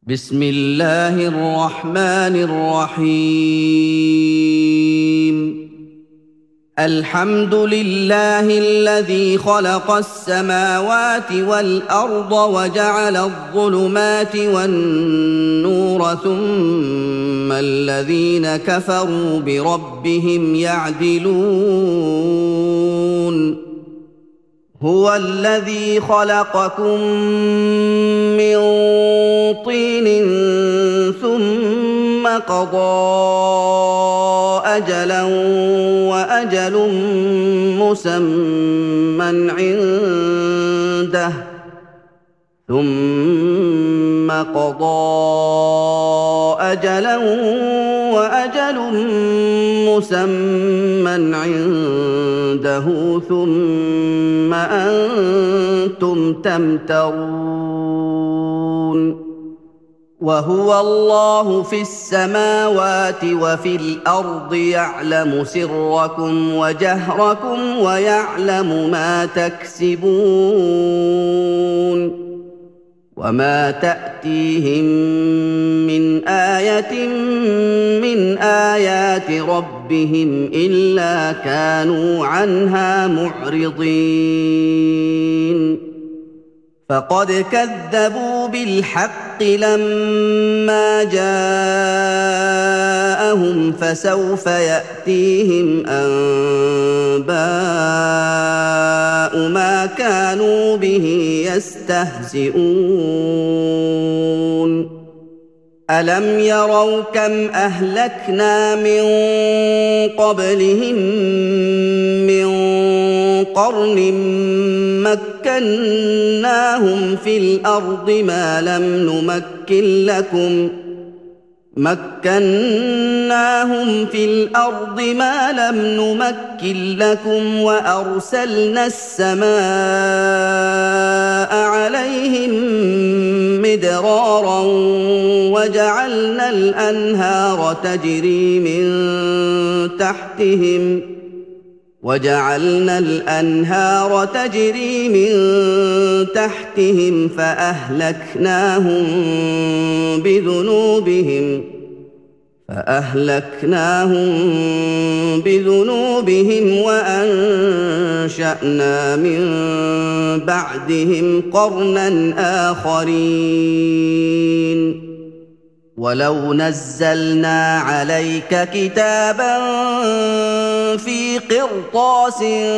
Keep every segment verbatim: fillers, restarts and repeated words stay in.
بسم الله الرحمن الرحيم الحمد لله الذي خلق السماوات والأرض وجعل الظلمات والنور ثم الذين كفروا بربهم يعدلون هو الذي خلقكم من طين ثم قضى أجلا وأجل مسمى عنده ثم قضى أجلا وأجل مسمى عنده ثم أنتم تمترون وهو الله في السماوات وفي الأرض يعلم سركم وجهركم ويعلم ما تكسبون وما تأتيهم من آية من آيات ربهم إلا كانوا عنها معرضين فقد كذبوا بالحق لما جاءهم فسوف يأتيهم أنباء ما كانوا به يستهزئون ألم يروا كم أهلكنا من قبلهم من قرن مكناهم في الأرض ما لم نمكن لكم مكناهم في الأرض ما لم نمكن لكم وأرسلنا السماء عليهم مدرارا وجعلنا الأنهار تجري من تحتهم وجعلنا الأنهار تجري من تحتهم فأهلكناهم بذنوبهم فأهلكناهم بذنوبهم وأنشأنا من بعدهم قرنا آخرين ولو نزلنا عليك كتابا في قرطاس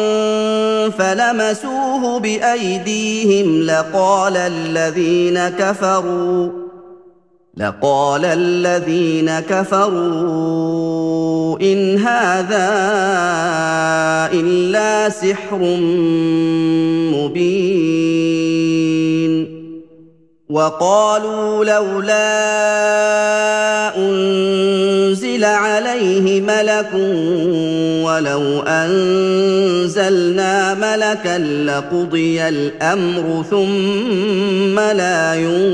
فلمسوه بأيديهم لقال الذين كفروا لقال الذين كفروا إن هذا إلا سحر مبين وقالوا لولا أنزل عليه ملك ولو أنزلنا ملكا لقضي الأمر ثم لا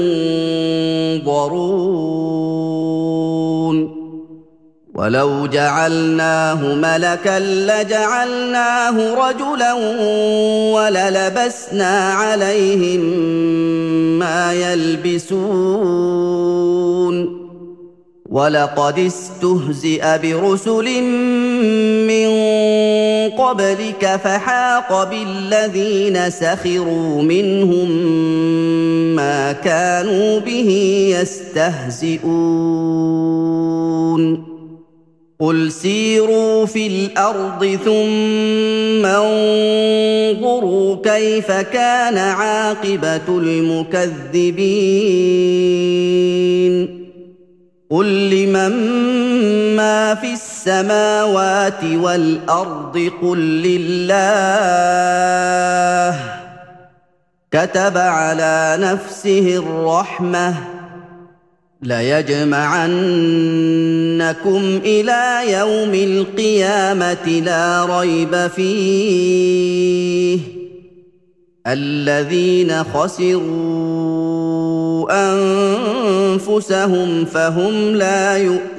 ينظرون ولو جعلناه ملكا لجعلناه رجلا وللبسنا عليهم ما يلبسون ولقد استهزئ برسل من قبلك فحاق بالذين سخروا منهم ما كانوا به يستهزئون قل سيروا في الأرض ثم انظروا كيف كان عاقبة المكذبين قل لمن ما في السماوات والأرض قل لله كتب على نفسه الرحمة ليجمعنكم إلى يوم القيامة لا ريب فيه الذين خسروا أنفسهم فهم لا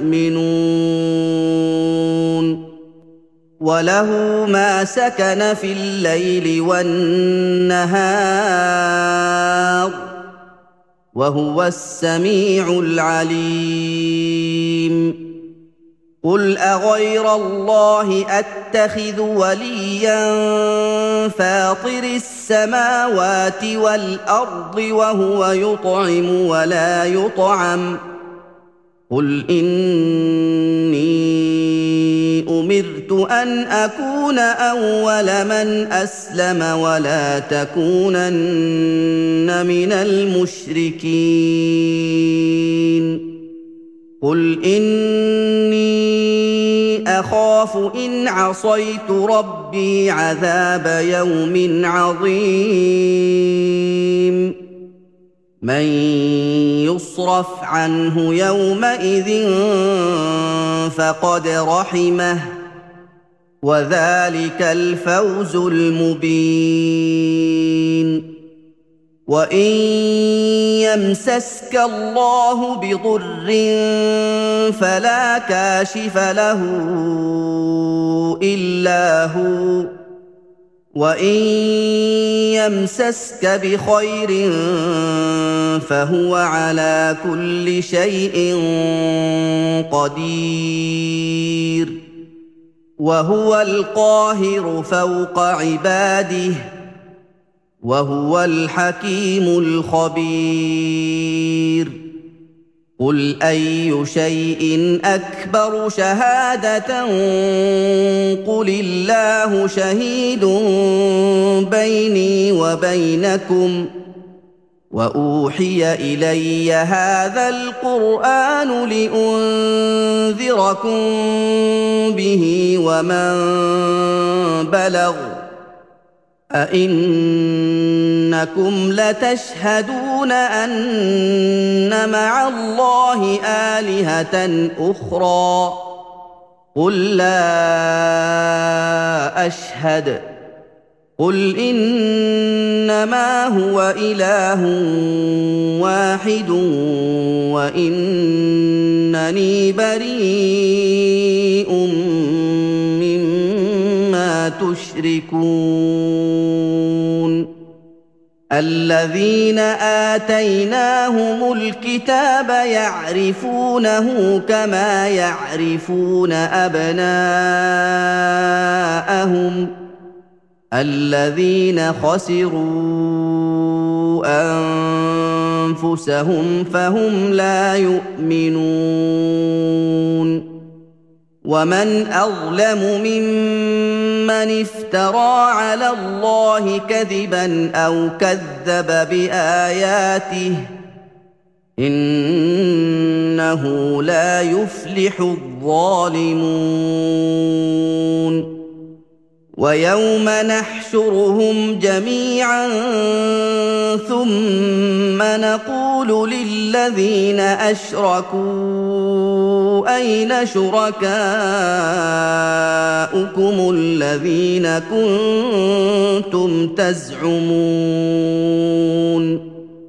يؤمنون وله ما سكن في الليل والنهار وهو السميع العليم قل أغير الله أتخذ وليا فاطر السماوات والأرض وهو يطعم ولا يطعم قل إني أمرت أن أكون أول من أسلم ولا تكونن من المشركين قل إني أخاف إن عصيت ربي عذاب يوم عظيم من يصرف عنه يومئذ فقد رحمه وذلك الفوز المبين وإن يمسسك الله بضر فلا كاشف له إلا هو وإن يمسسك بخير فهو على كل شيء قدير وهو القاهر فوق عباده وهو الحكيم الخبير قل أي شيء أكبر شهادة قل الله شهيد بيني وبينكم وأوحي إلي هذا القرآن لأنذركم به ومن بلغ أئنكم لتشهدون أن مع الله آلهة أخرى قل لا أشهد قل إنما هو إله واحد وإنني بريء مما تشركون الذين آتيناهم الكتاب يعرفونه كما يعرفون أبناءهم الذين خسروا أنفسهم فهم لا يؤمنون ومن أظلم ممن افترى على الله كذبا أو كذب بآياته إنه لا يفلح الظالمون ويوم نحشرهم جميعا ثم نقول للذين أشركوا أين شركاؤكم الذين كنتم تزعمون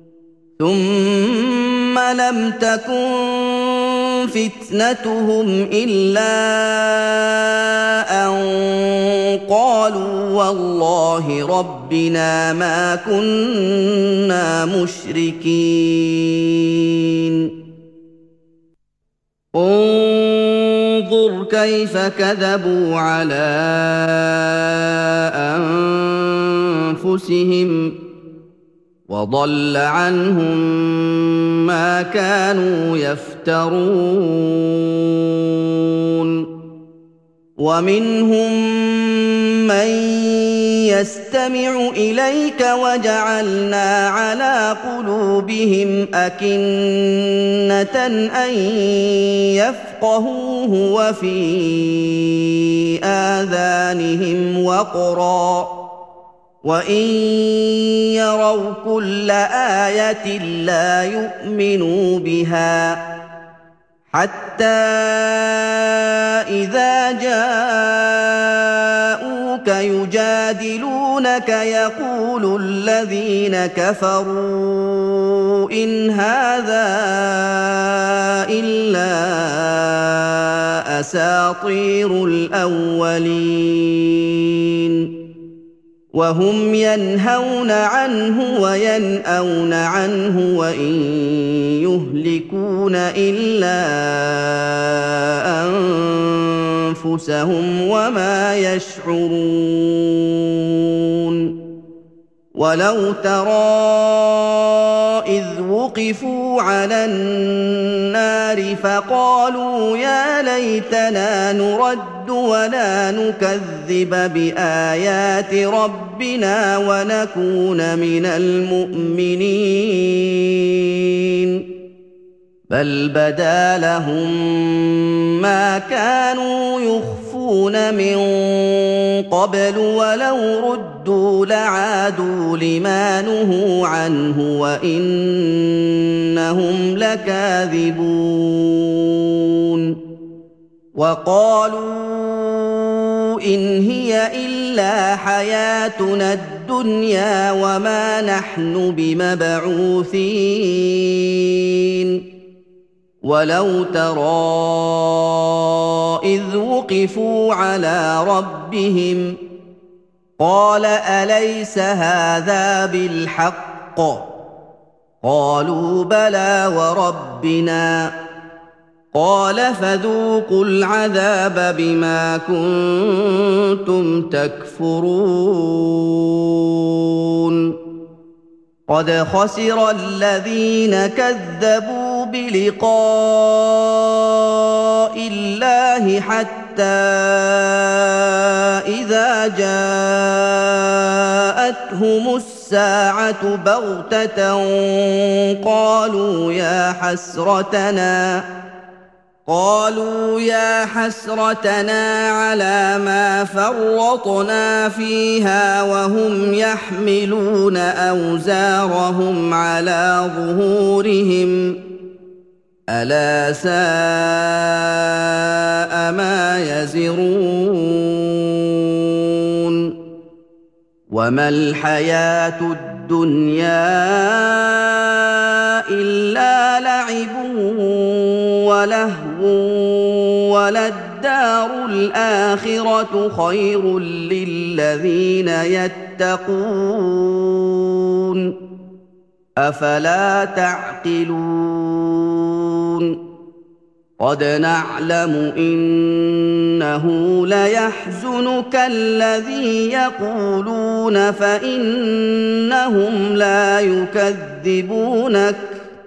ثم لم تكن فتنتهم إلا أن قالوا والله ربنا ما كنا مشركين انظر كيف كذبوا على أنفسهم وضل عنهم ما كانوا يفترون ومنهم من يستمع إليك وجعلنا على قلوبهم أكنة أن يفقهوه وفي آذانهم وقرا وإن يروا كل آية لا يؤمنوا بها حتى إذا جاءوك يجادلونك يقول الذين كفروا إن هذا إلا أساطير الأولين وهم ينهون عنه وينأون عنه وإن يهلكون إلا أنفسهم وما يشعرون ولو ترى إذ وقفوا على النار فقالوا يا ليتنا نرد ولا نكذب بآيات ربنا ونكون من المؤمنين بل بدا لهم ما كانوا يخفون من قبل ولو ردوا لعادوا لما نهوا عنه وإنهم لكاذبون وقالوا إن هي إلا حياتنا الدنيا وما نحن بمبعوثين ولو ترى إذ وقفوا على ربهم قال أليس هذا بالحق قالوا بلى وربنا قال فذوقوا العذاب بما كنتم تكفرون قد خسر الذين كذبوا بلقاء الله حتى إذا جاءتهم الساعة بغتة قالوا يا حسرتنا قالوا يا حسرتنا على ما فرطنا فيها وهم يحملون أوزارهم على ظهورهم ألا ساء ما يزرون وما الحياة الدنيا إلا لعب ولهو وللدار الآخرة خير للذين يتقون أفلا تعقلون قد نعلم إنه ليحزنك الذي يقولون فإنهم لا يكذبونك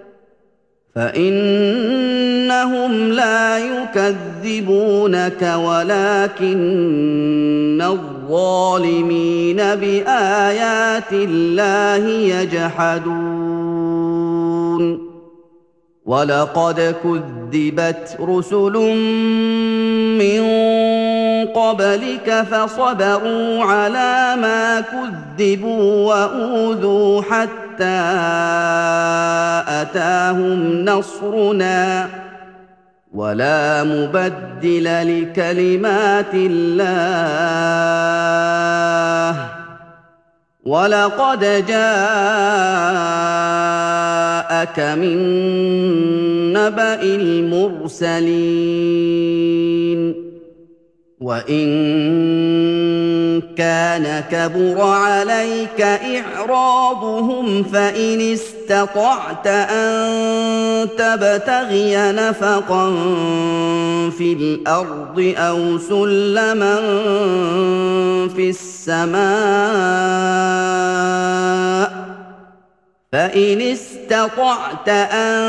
فإنهم لا يكذبونك ولكن الظالمين بآيات الله يجحدون ولقد كذبت رسل من قبلك فصبروا على ما كذبوا وأوذوا حتى أتاهم نصرنا ولا مبدل لكلمات الله ولقد جاءك من نبأ المرسلين وإن كان كبر عليك إعراضهم فإن استطعت أن تبتغي نفقا في الأرض أو سلما في السماء فإن استطعت أن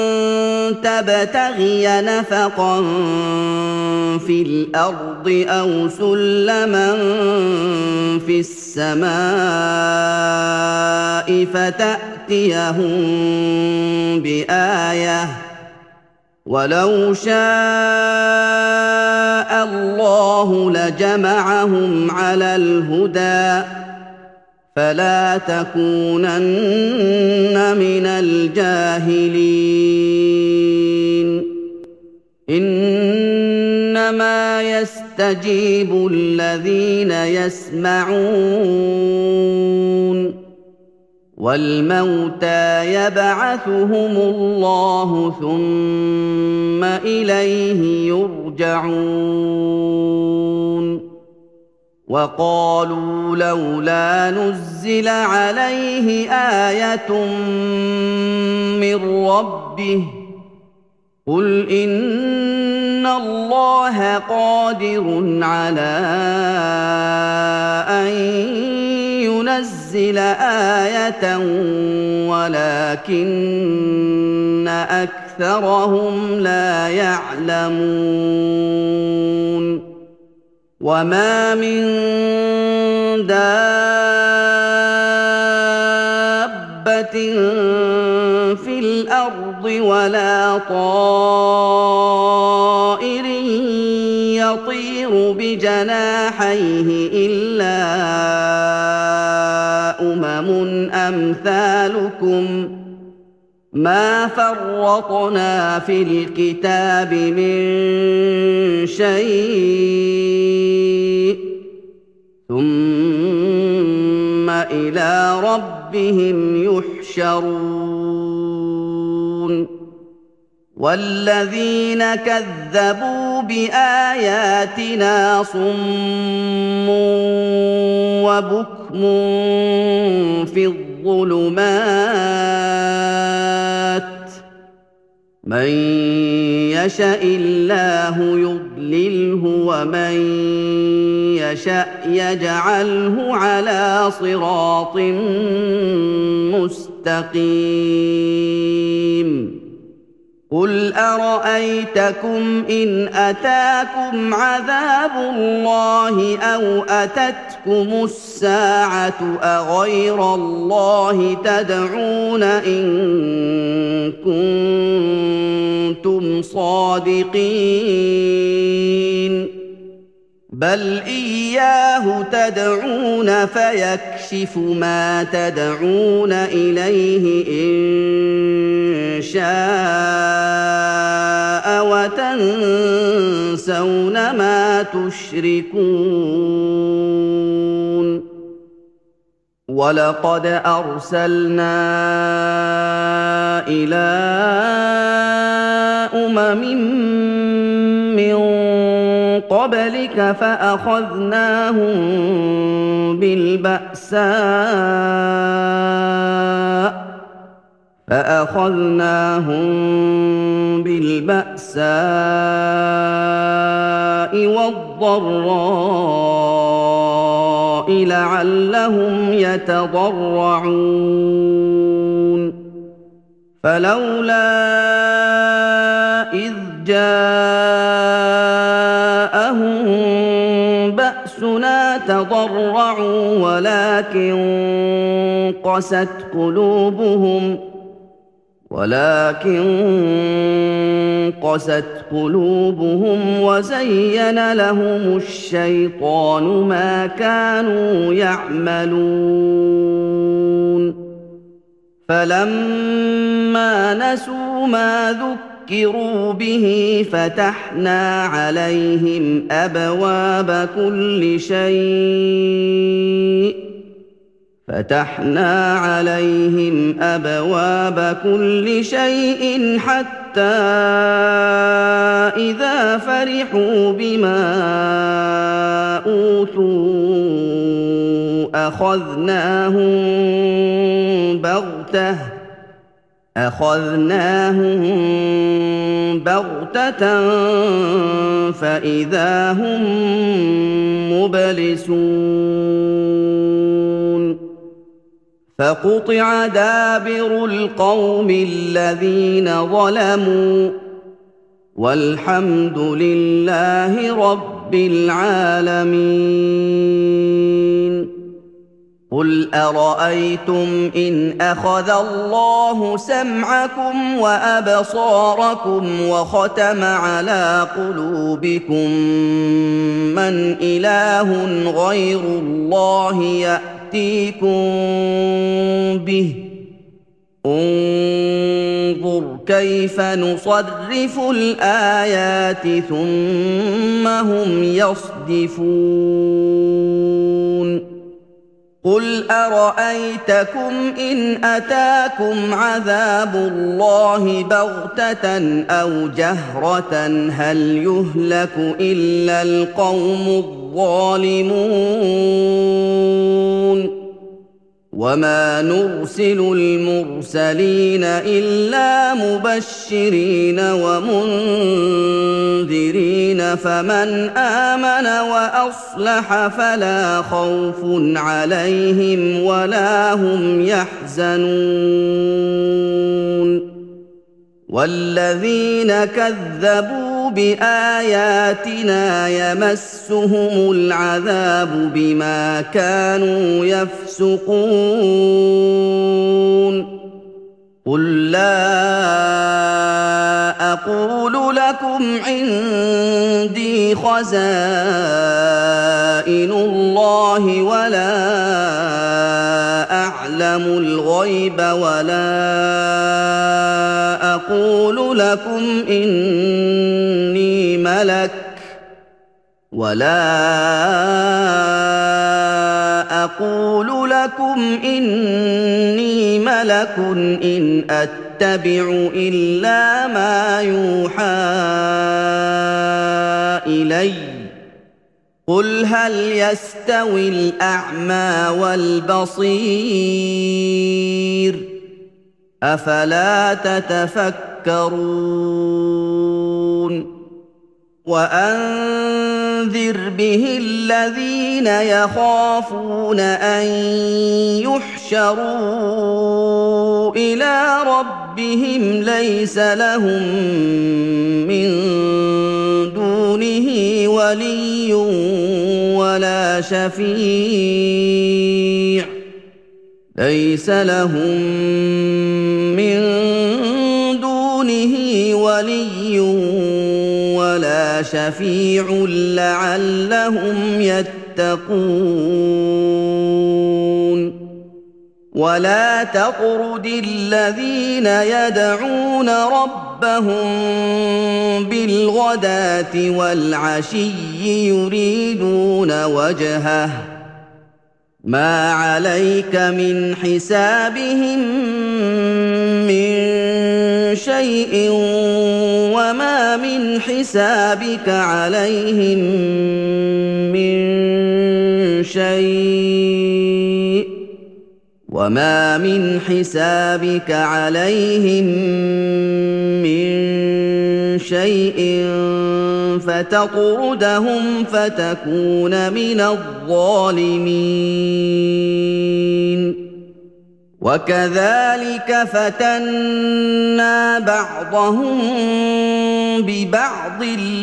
تبتغي نفقا في الأرض أو سلما في السماء فتأتيهم بآية ولو شاء الله لجمعهم على الهدى فلا تكونن من الجاهلين إنما يستجيب الذين يسمعون والموتى يبعثهم الله ثم إليه يرجعون وقالوا لولا نزل عليه آية من ربه قل إن الله قادر على أن ينزل آية ولكن أكثرهم لا يعلمون وما من دابة في الأرض ولا طائر يطير بجناحيه إلا أمم أمثالكم ما فرطنا في الكتاب من شيء ثم إلى ربهم يحشرون والذين كذبوا بآياتنا صم وبكم في الظلمات من يشاء الله يضلله ومن يشاء يجعله على صراط مستقيم قل أرأيتكم إن أتاكم عذاب الله أو أتتكم الساعة أغير الله تدعون إن كنتم صادقين بل إياه تدعون فيكشف ما تدعون إليه إن شاء وتنسون ما تشركون ولقد أرسلنا إلى أمم من قبلك فأخذناهم بالبأساء فأخذناهم بالبأساء والضراء لعلهم يتضرعون فلولا إذ جاءهم بأسنا تضرعوا ولكن قست قلوبهم ولكن قست قلوبهم وزين لهم الشيطان ما كانوا يعملون فلما نسوا ما ذكروا به فتحنا عليهم أبواب كل شيء فتحنا عليهم أبواب كل شيء حتى إذا فرحوا بما أوتوا أخذناهم بغتة أخذناهم بغتة فإذا هم مبلسون فقطع دابر القوم الذين ظلموا والحمد لله رب العالمين قل أرأيتم إن أخذ الله سمعكم وأبصاركم وختم على قلوبكم من إله غير الله يأتيكم به انظر كيف نصرف الآيات ثم هم يصدفون قل أرأيتكم إن أتاكم عذاب الله بغتة أو جهرة هل يهلك إلا القوم الظالمون الظالمون وما نرسل المرسلين إلا مبشرين ومنذرين فمن آمن وأصلح فلا خوف عليهم ولا هم يحزنون والذين كذبوا بآياتنا يمسهم العذاب بما كانوا يفسقون قل لا أقول لكم عندي خزائن الله ولا أعلم الغيب ولا أقول لكم إني ملك ولا أقول لكم إني ملك إن أتبع إلا ما يوحى إلي قل هل يستوي الأعمى والبصير أفلا تتفكرون وأنذر به الذين يخافون أن يحشروا إلى ربهم ليس لهم من دونه ولي ولا شفيع ليس لهم من دونه ولي ولا شفيع لعلهم يتقون ولا تطرد الذين يدعون ربهم بالغداة والعشي يريدون وجهه ما عليك من حسابهم من شيء وما من حسابك عليهم من شيء وما من حسابك عليهم من شيء فتطردهم فتكون من الظالمين وكذلك فتنا بعضهم ببعض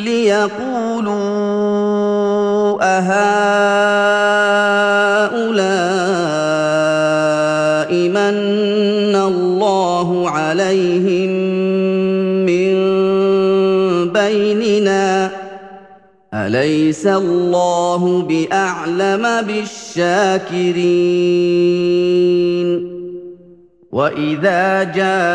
ليقولوا أهؤلاء من الله عليهم من بيننا أليس الله بأعلم بالشاكرين وإذا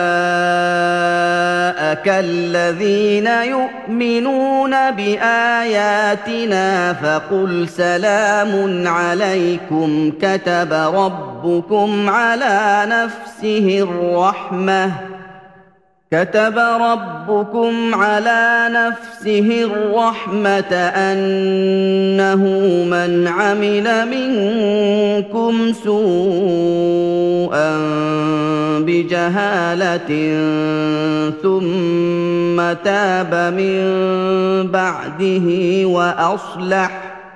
جاءك الذين يؤمنون بآياتنا فقل سلام عليكم كتب ربكم على نفسه الرحمة كتب ربكم على نفسه الرحمة أنه من عمل منكم سوءا بجهالة ثم تاب من بعده وأصلح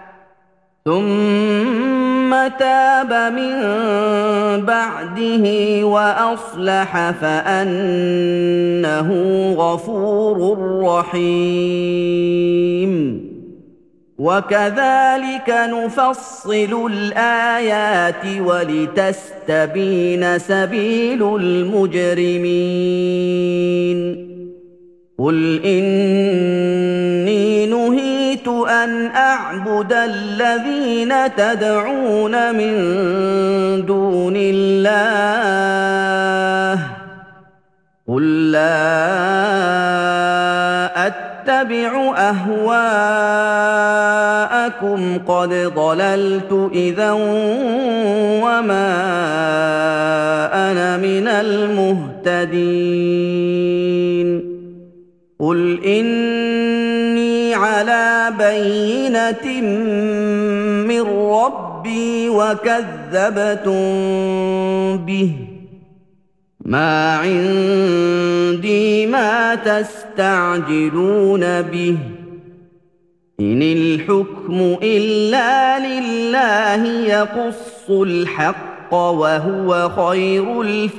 ثم تاب من بعده وأصلح فأنه غفور رحيم وكذلك نفصل الآيات ولتستبين سبيل المجرمين قل إني نهيت أن أعبد الذين تدعون من دون الله قل لا أتبع أهواءكم قد ضللت إذا وما أنا من المهتدين قل إني على بينة من ربي وكذبتم به ما عندي ما تستعجلون به إن الحكم إلا لله يقص الحق وهو خير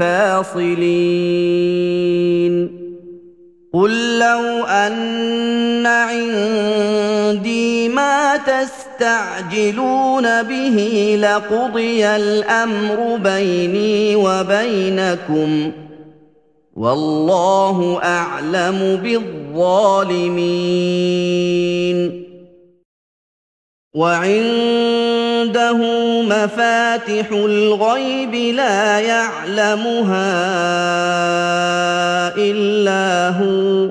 الفاصلين قل لو أن عندي ما تستعجلون به لقضي الأمر بيني وبينكم والله أعلم بالظالمين وعنده مفاتح الغيب لا يعلمها إلا هو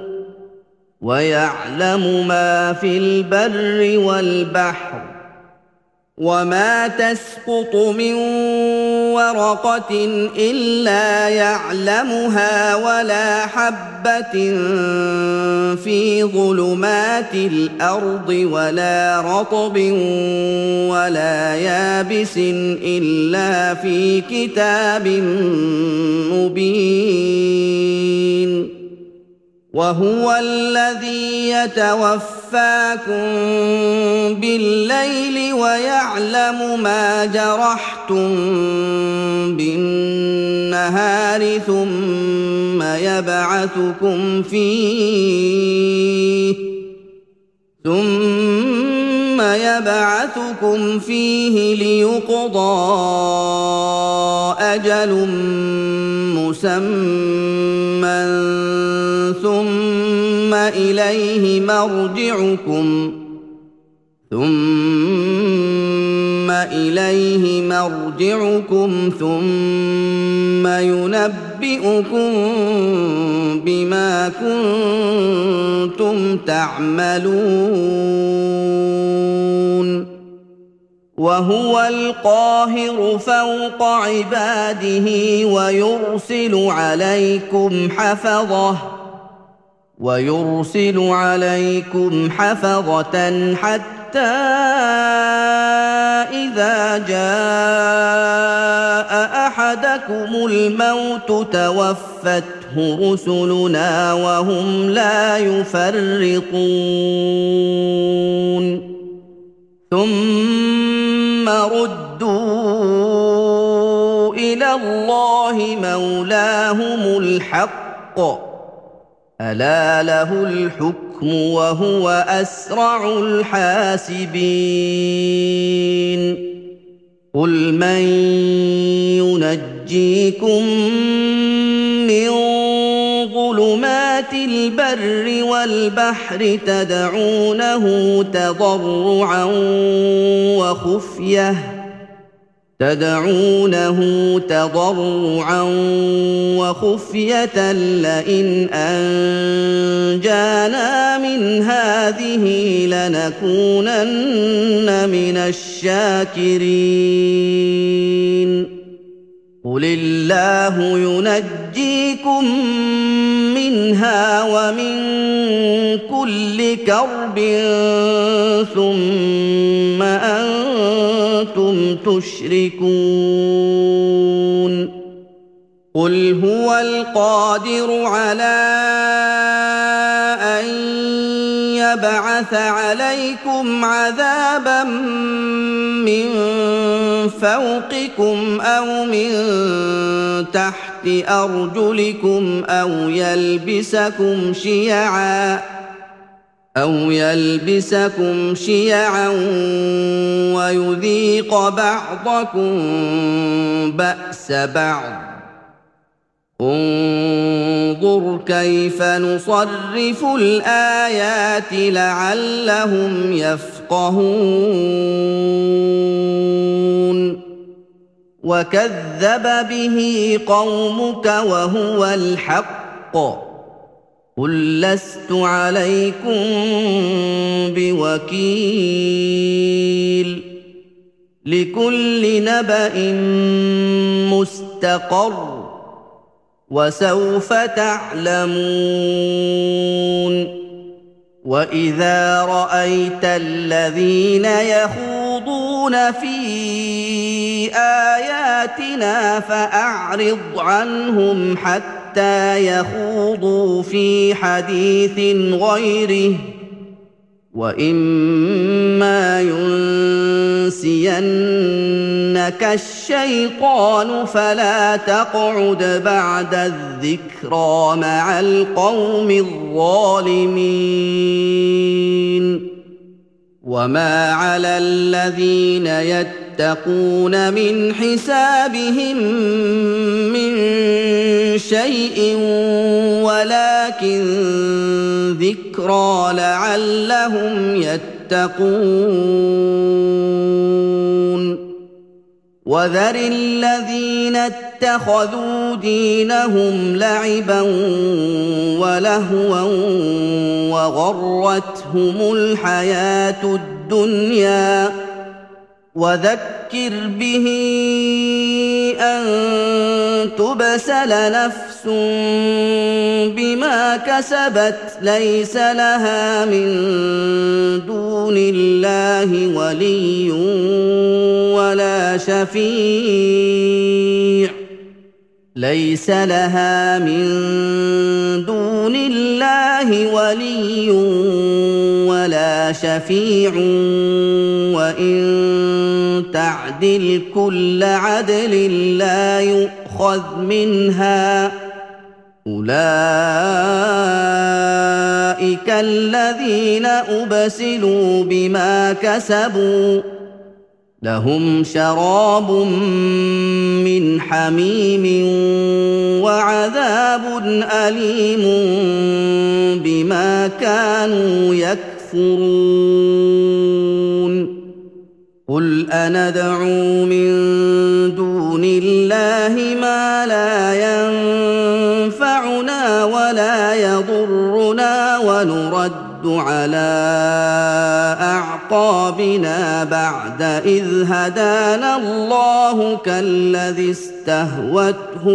ويعلم ما في البر والبحر وما تسقط من ورقة إلا يعلمها ولا حبة في ظلمات الأرض ولا رطب ولا يابس إلا في كتاب مبين وهو الذي يتوفاكم بالليل ويعلم ما جرحتم بالنهار ثم يبعثكم فيه ثم يبعثكم فيه ليقضى أجل مسمى ثم إليه مرجعكم ثم إليه مرجعكم ثم ينبئكم بما كنتم تعملون وهو القاهر فوق عباده ويرسل عليكم حفظه ويرسل عليكم حفظة حتى إذا جاء أحدكم الموت توفته رسلنا وهم لا يفرطون ثم ردوا إلى الله مولاهم الحق ألا له الحكم وهو أسرع الحاسبين قل من ينجيكم من ظلمات البر والبحر تدعونه تضرعا وخفيه تدعونه تضرعا وخفية لئن أنجانا من هذه لنكونن من الشاكرين قل الله ينجيكم منها ومن كل كرب ثم أنتم تشركون قل هو القادر على أن يبعث عليكم عذابا من فوقكم أو من تحت أرجلكم أو يلبسكم شيعا أو يلبسكم شيعا ويذيق بعضكم بأس بعض انظر كيف نصرف الآيات لعلهم يفقهون وكذب به قومك وهو الحق قل لست عليكم بوكيل لكل نبأ مستقر وسوف تعلمون وإذا رأيت الذين يخوضون في آياتنا فأعرض عنهم حتى يخوضوا في حديث غيره، وإما ينسينك الشيطان فلا تقعد بعد الذكرى مع القوم الظالمين. وما على الذين يتقون من حسابهم من شيء ولكن ذكرى لعلهم يتقون. وذر الذين اتخذوا دينهم لعبا ولهوا وغرتهم الحياة الدنيا، وذكر به أن تبسل نفس بما كسبت ليس لها من دون الله ولي ولا شفيع ليس لها من دون الله ولي ولا شفيع وإن تعدل كل عدل لا يؤخذ منها. أولئك الذين أبسلوا بما كسبوا لهم شراب من حميم وعذاب أليم بما كانوا يكفرون. قل أندعو من دون الله ما لا ينفعنا ولا يضرنا ونرد على أعقابنا بعد إذ هدانا الله كالذي استهوته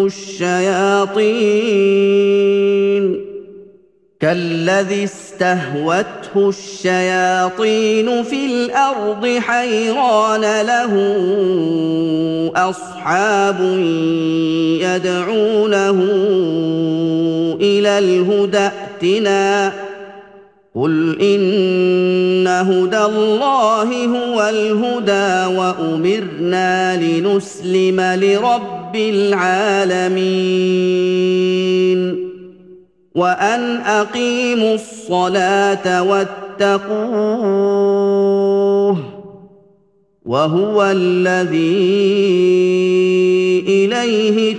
الشياطين كالذي استهوته الشياطين في الأرض حيران له أصحاب يدعونه إلى الهدى ائتنا قل إن هدى الله هو الهدى وأمرنا لنسلم لرب العالمين وأن أقيموا الصلاة واتقوه وهو الذي إليه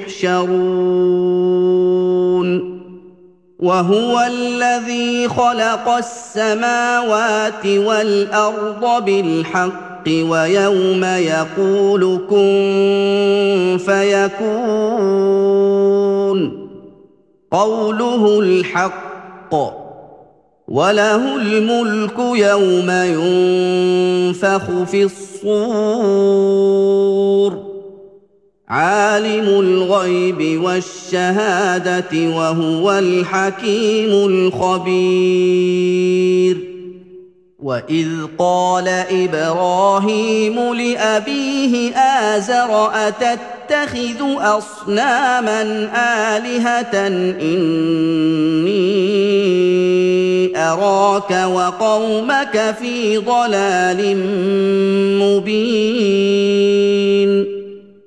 تحشرون. وهو الذي خلق السماوات والأرض بالحق ويوم يقول كن فيكون قوله الحق وله الملك يوم ينفخ في الصور عالم الغيب والشهادة وهو الحكيم الخبير. وإذ قال إبراهيم لأبيه آزر أتتخذ أصناما آلهة إني أراك وقومك في ضلال مبين.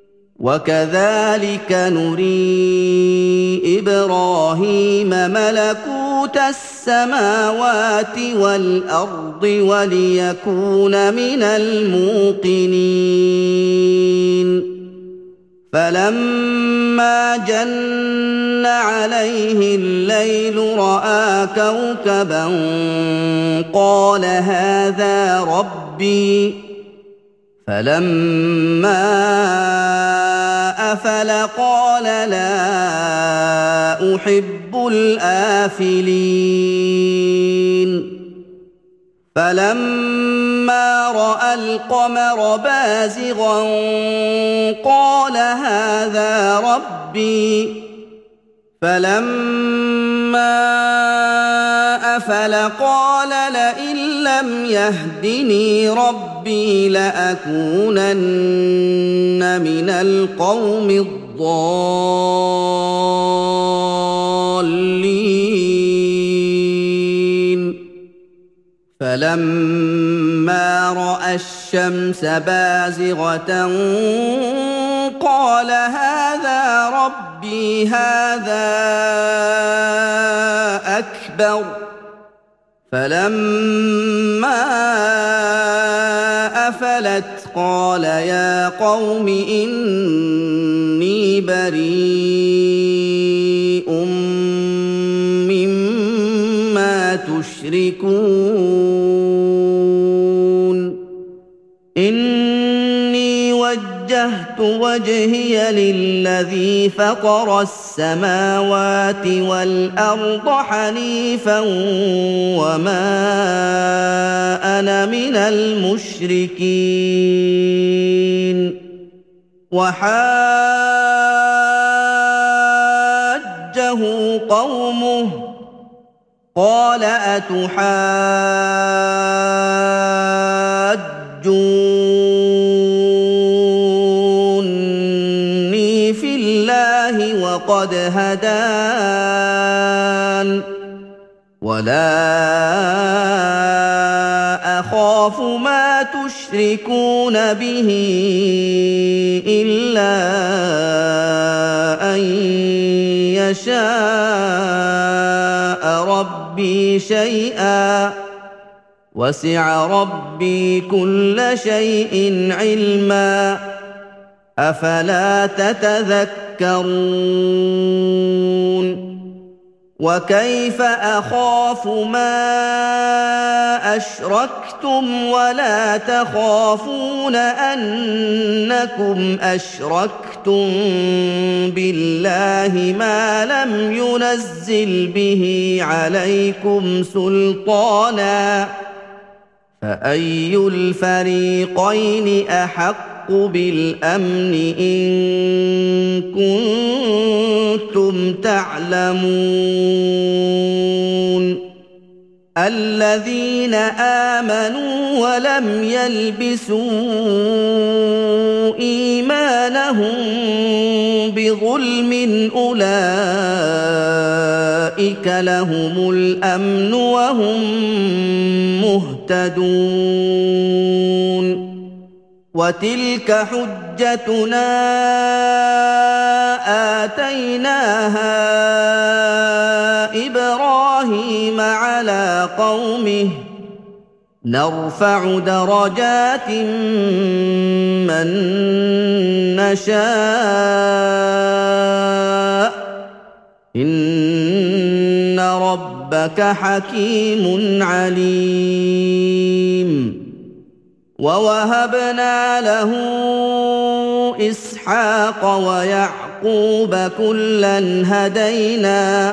وكذلك نري إبراهيم ملكوت السماوات والأرض وليكون من الموقنين. فلما جن عليه الليل رأى كوكبا قال هذا ربي فلما أفل قال لا أحب الآفلين. فلما رأى القمر بازغا قال هذا ربي فلما أفل قال لئن لم يهدني ربي لأكونن من القوم الضالين فلما رأى الشمس بازغة قال هذا ربي هذا أكبر فلما أفلت قال يا قوم إني بريء مما تشركون إني وجهت وجهي للذي فطر السماوات والأرض حنيفا وما أنا من المشركين وحاجه قومه قال أتحاجوني في الله وقد هدان ولا أخاف ما تشركون به إلا أن يشاء ربي شيئا وسع ربي كل شيء علما أفلا تتذكرون وكيف أخاف ما أشركتم ولا تخافون أنكم أشركتم بالله ما لم ينزل به عليكم سلطانا فأي الفريقين أحق بالأمن إن كنتم تعلمون الذين آمنوا ولم يلبسوا إيمانهم بظلم أولئك لهم الأمن وهم مهتدون وتلك حجتنا آتيناها إبراهيم على قومه نرفع درجات من نشاء إن ربك حكيم عليم ووهبنا له إسحاق ويعقوب كلا هدينا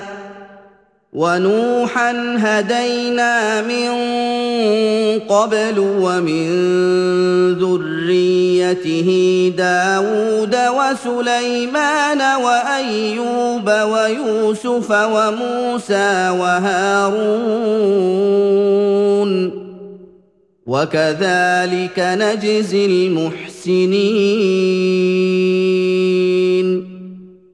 ونوحا هدينا من قبل ومن ذريته داود وسليمان وأيوب ويوسف وموسى وهارون وكذلك نجزي المحسنين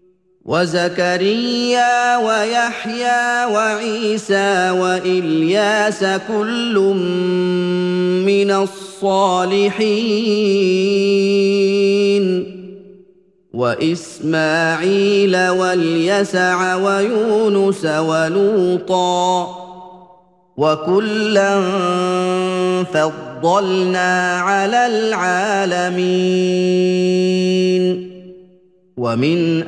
وزكريا ويحيى وعيسى وإلياس كل من الصالحين وإسماعيل واليسع ويونس ولوطا وكلا فضلنا على العالمين ومن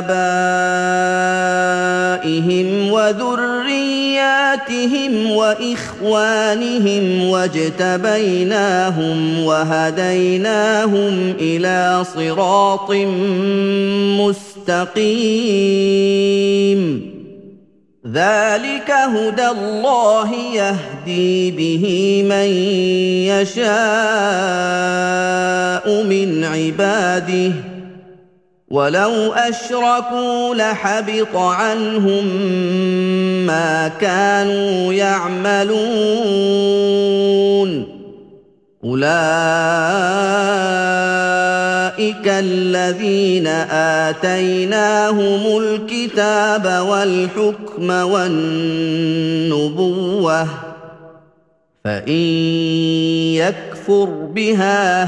آبائهم وذرياتهم وإخوانهم واجتبيناهم وهديناهم إلى صراط مستقيم ذلك هدى الله يهدي به من يشاء من عباده ولو أشركوا لحبط عنهم ما كانوا يعملون أولئك الذين آتيناهم الكتاب والحكم والنبوة فإن يكفر بها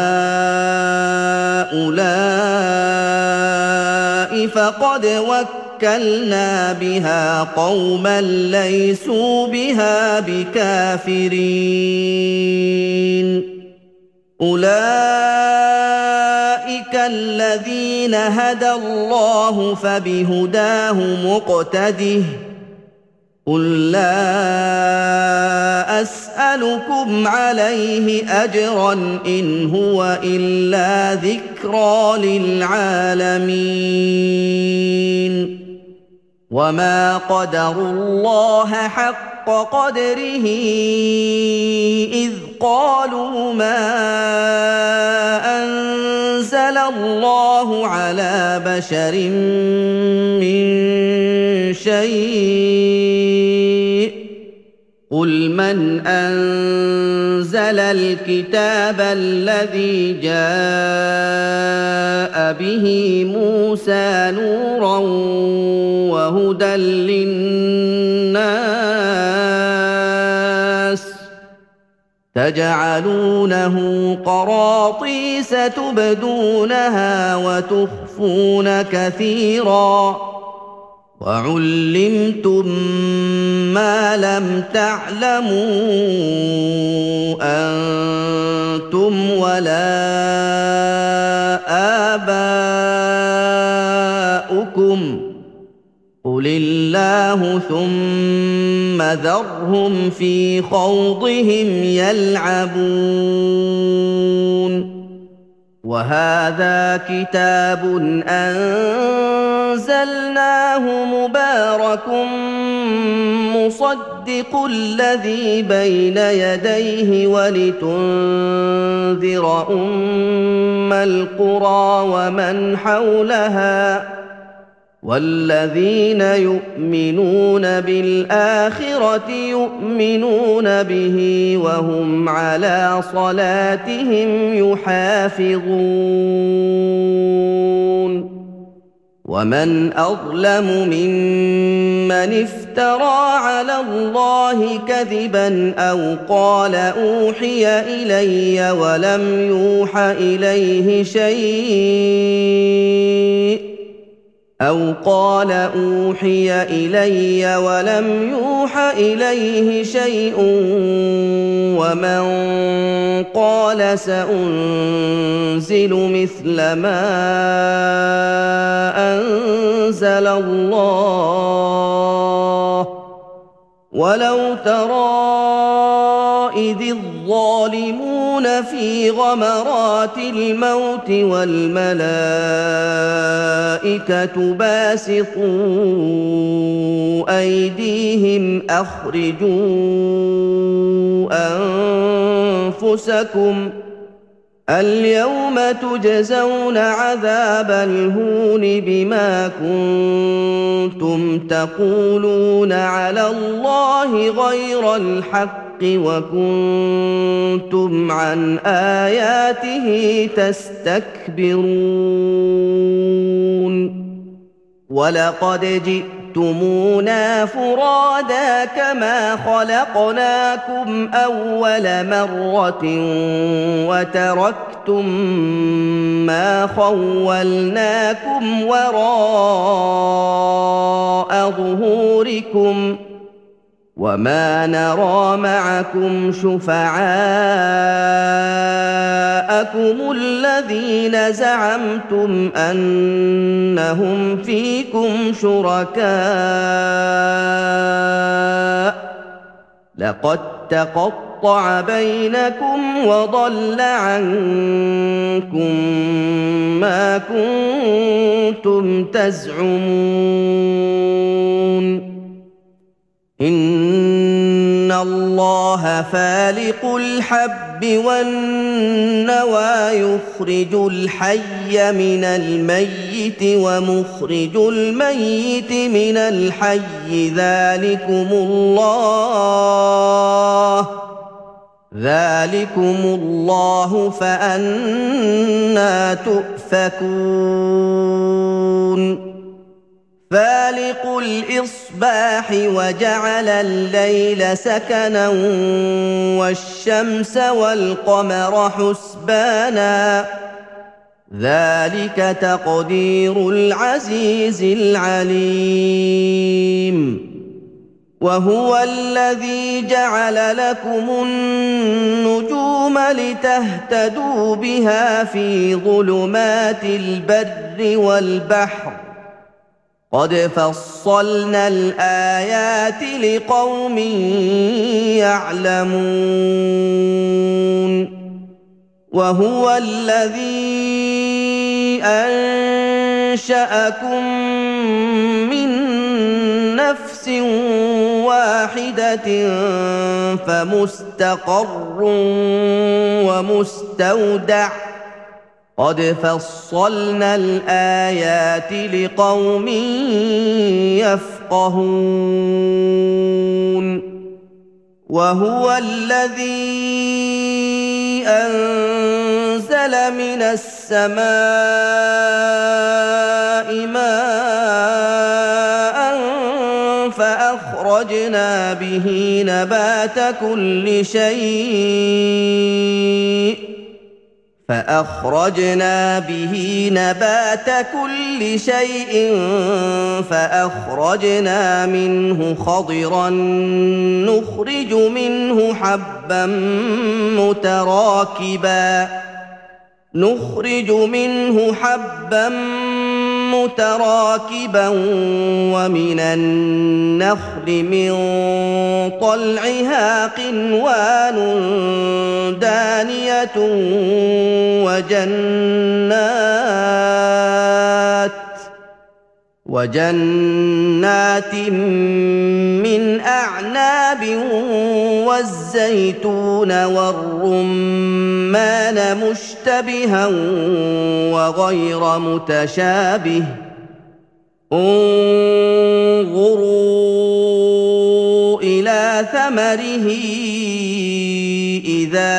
هؤلاء فقد وكلنا بها قوما ليسوا بها بكافرين أولئك الذين هدى الله فبهداه مقتده قل لا أسألكم عليه أجرا إن هو إلا ذكرى للعالمين وما قدروا الله حق قدره إذ قالوا ما أنزل الله على بشر من شيء قل من أنزل الكتاب الذي جاء به موسى نورا وهدى للناس تجعلونه قراطيس تبدونها وتخفون كثيرا وعلمتم ما لم تعلموا أنتم ولا آباؤكم قل الله ثم ذرهم في خوضهم يلعبون وهذا كتاب أنزلناه مبارك مصدق الذي بين يديه ولتنذر أم القرى ومن حولها والذين يؤمنون بالآخرة يؤمنون به وهم على صلاتهم يحافظون ومن أظلم ممن افترى على الله كذبا أو قال أوحي إلي ولم يوح إليه شيء أو قال أوحي إلي ولم يوح إليه شيء ومن قال سأنزل مثل ما أنزل الله ولو ترى إذ الظالمون في غمرات الموت والملائكة باسطوا أيديهم أخرجوا أنفسكم اليوم تجزون عذاب الهون بما كنتم تقولون على الله غير الحق وكنتم عن آياته تستكبرون ولقد جئتمونا فرادا كما خلقناكم أول مرة وتركتم ما خولناكم وراء ظهوركم وما نرى معكم شفعاءكم الذين زعمتم أنهم فيكم شركاء لقد تقطع بينكم وضل عنكم ما كنتم تزعمون إن اللَّهَ فَالِقُ الْحَبِّ وَالنَّوَىٰ يُخْرِجُ الْحَيَّ مِنَ الْمَيِّتِ وَمُخْرِجُ الْمَيِّتِ مِنَ الْحَيِّ ذَٰلِكُمُ اللَّهُ ذَٰلِكُمُ اللَّهُ فَأَنَّىٰ تُؤْفَكُونَ فَالِقُ الْإِصْبَاحِ وَجَعَلَ اللَّيْلَ سَكَنًا وَالشَّمْسَ وَالْقَمَرَ حُسْبَانًا ۚ ذَٰلِكَ تَقْدِيرُ الْعَزِيزِ الْعَلِيمِ وَهُوَ الَّذِي جَعَلَ لَكُمُ النُّجُومَ لِتَهْتَدُوا بِهَا فِي ظُلُمَاتِ الْبَرِّ وَالْبَحْرِ ۗ قَدْ فَصَّلْنَا الْآيَاتِ لِقَوْمٍ يَعْلَمُونَ وَهُوَ الَّذِي أَنشَأَكُم مِّن نَّفْسٍ وَاحِدَةٍ فَمُسْتَقَرٌّ وَمُسْتَوْدَعٌ ۗ قَدْ فَصَّلْنَا الْآيَاتِ لِقَوْمٍ يَفْقَهُونَ وَهُوَ الَّذِي أَنزَلَ مِنَ السَّمَاءِ مَاءً فَأَخْرَجْنَا بِهِ نَبَاتَ كُلِّ شَيْءٍ فأخرجنا به نبات كل شيء فأخرجنا منه خضرا نخرج منه حبا متراكبا نخرج منه حبا متراكبا ومن النخل من طلعها قنوان دانية وجنات وجنات من أعناب والزيتون والرمان مشتبها وغير متشابه انظروا إلى ثمره إذا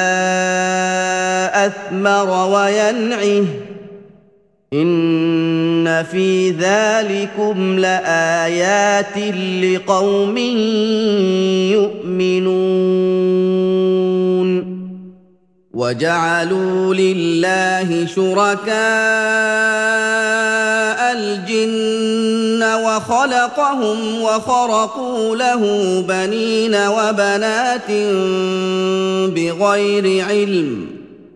أثمر وينعه إن في ذلكم لآيات لقوم يؤمنون وجعلوا لله شركاء الجن وخلقهم وخرقوا له بنين وبنات بغير علم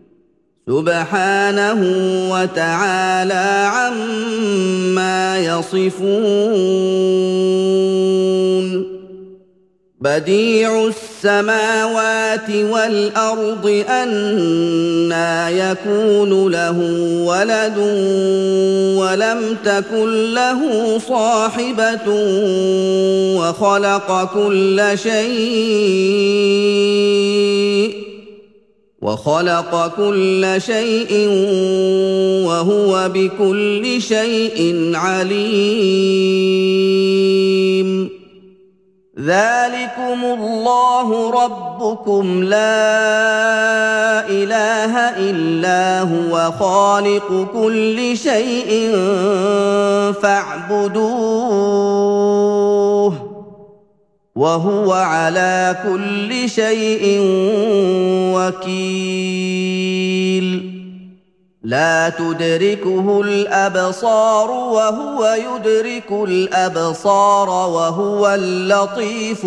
سبحانه وتعالى عما يصفون بديع السماوات والأرض أنى يكون له ولد ولم تكن له صاحبة وخلق كل شيء وخلق كل شيء وهو بكل شيء عليم ذلكم الله ربكم لا إله إلا هو خالق كل شيء فاعبدوه وهو على كل شيء وكيل لا تدركه الأبصار وهو يدرك الأبصار وهو اللطيف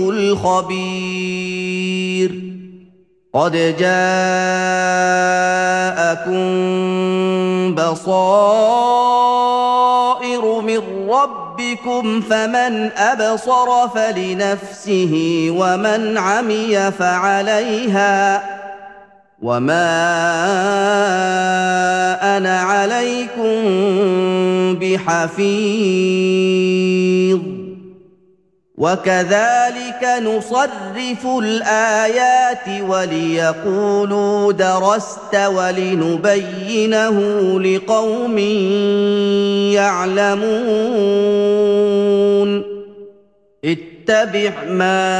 الخبير قد جاءكم بصائر من ربكم فمن أبصر فلنفسه ومن عمي فعليها وما أنا عليكم بحفيظ وكذلك نصرف الآيات وليقولوا درست ولنبينه لقوم يعلمون اتبع ما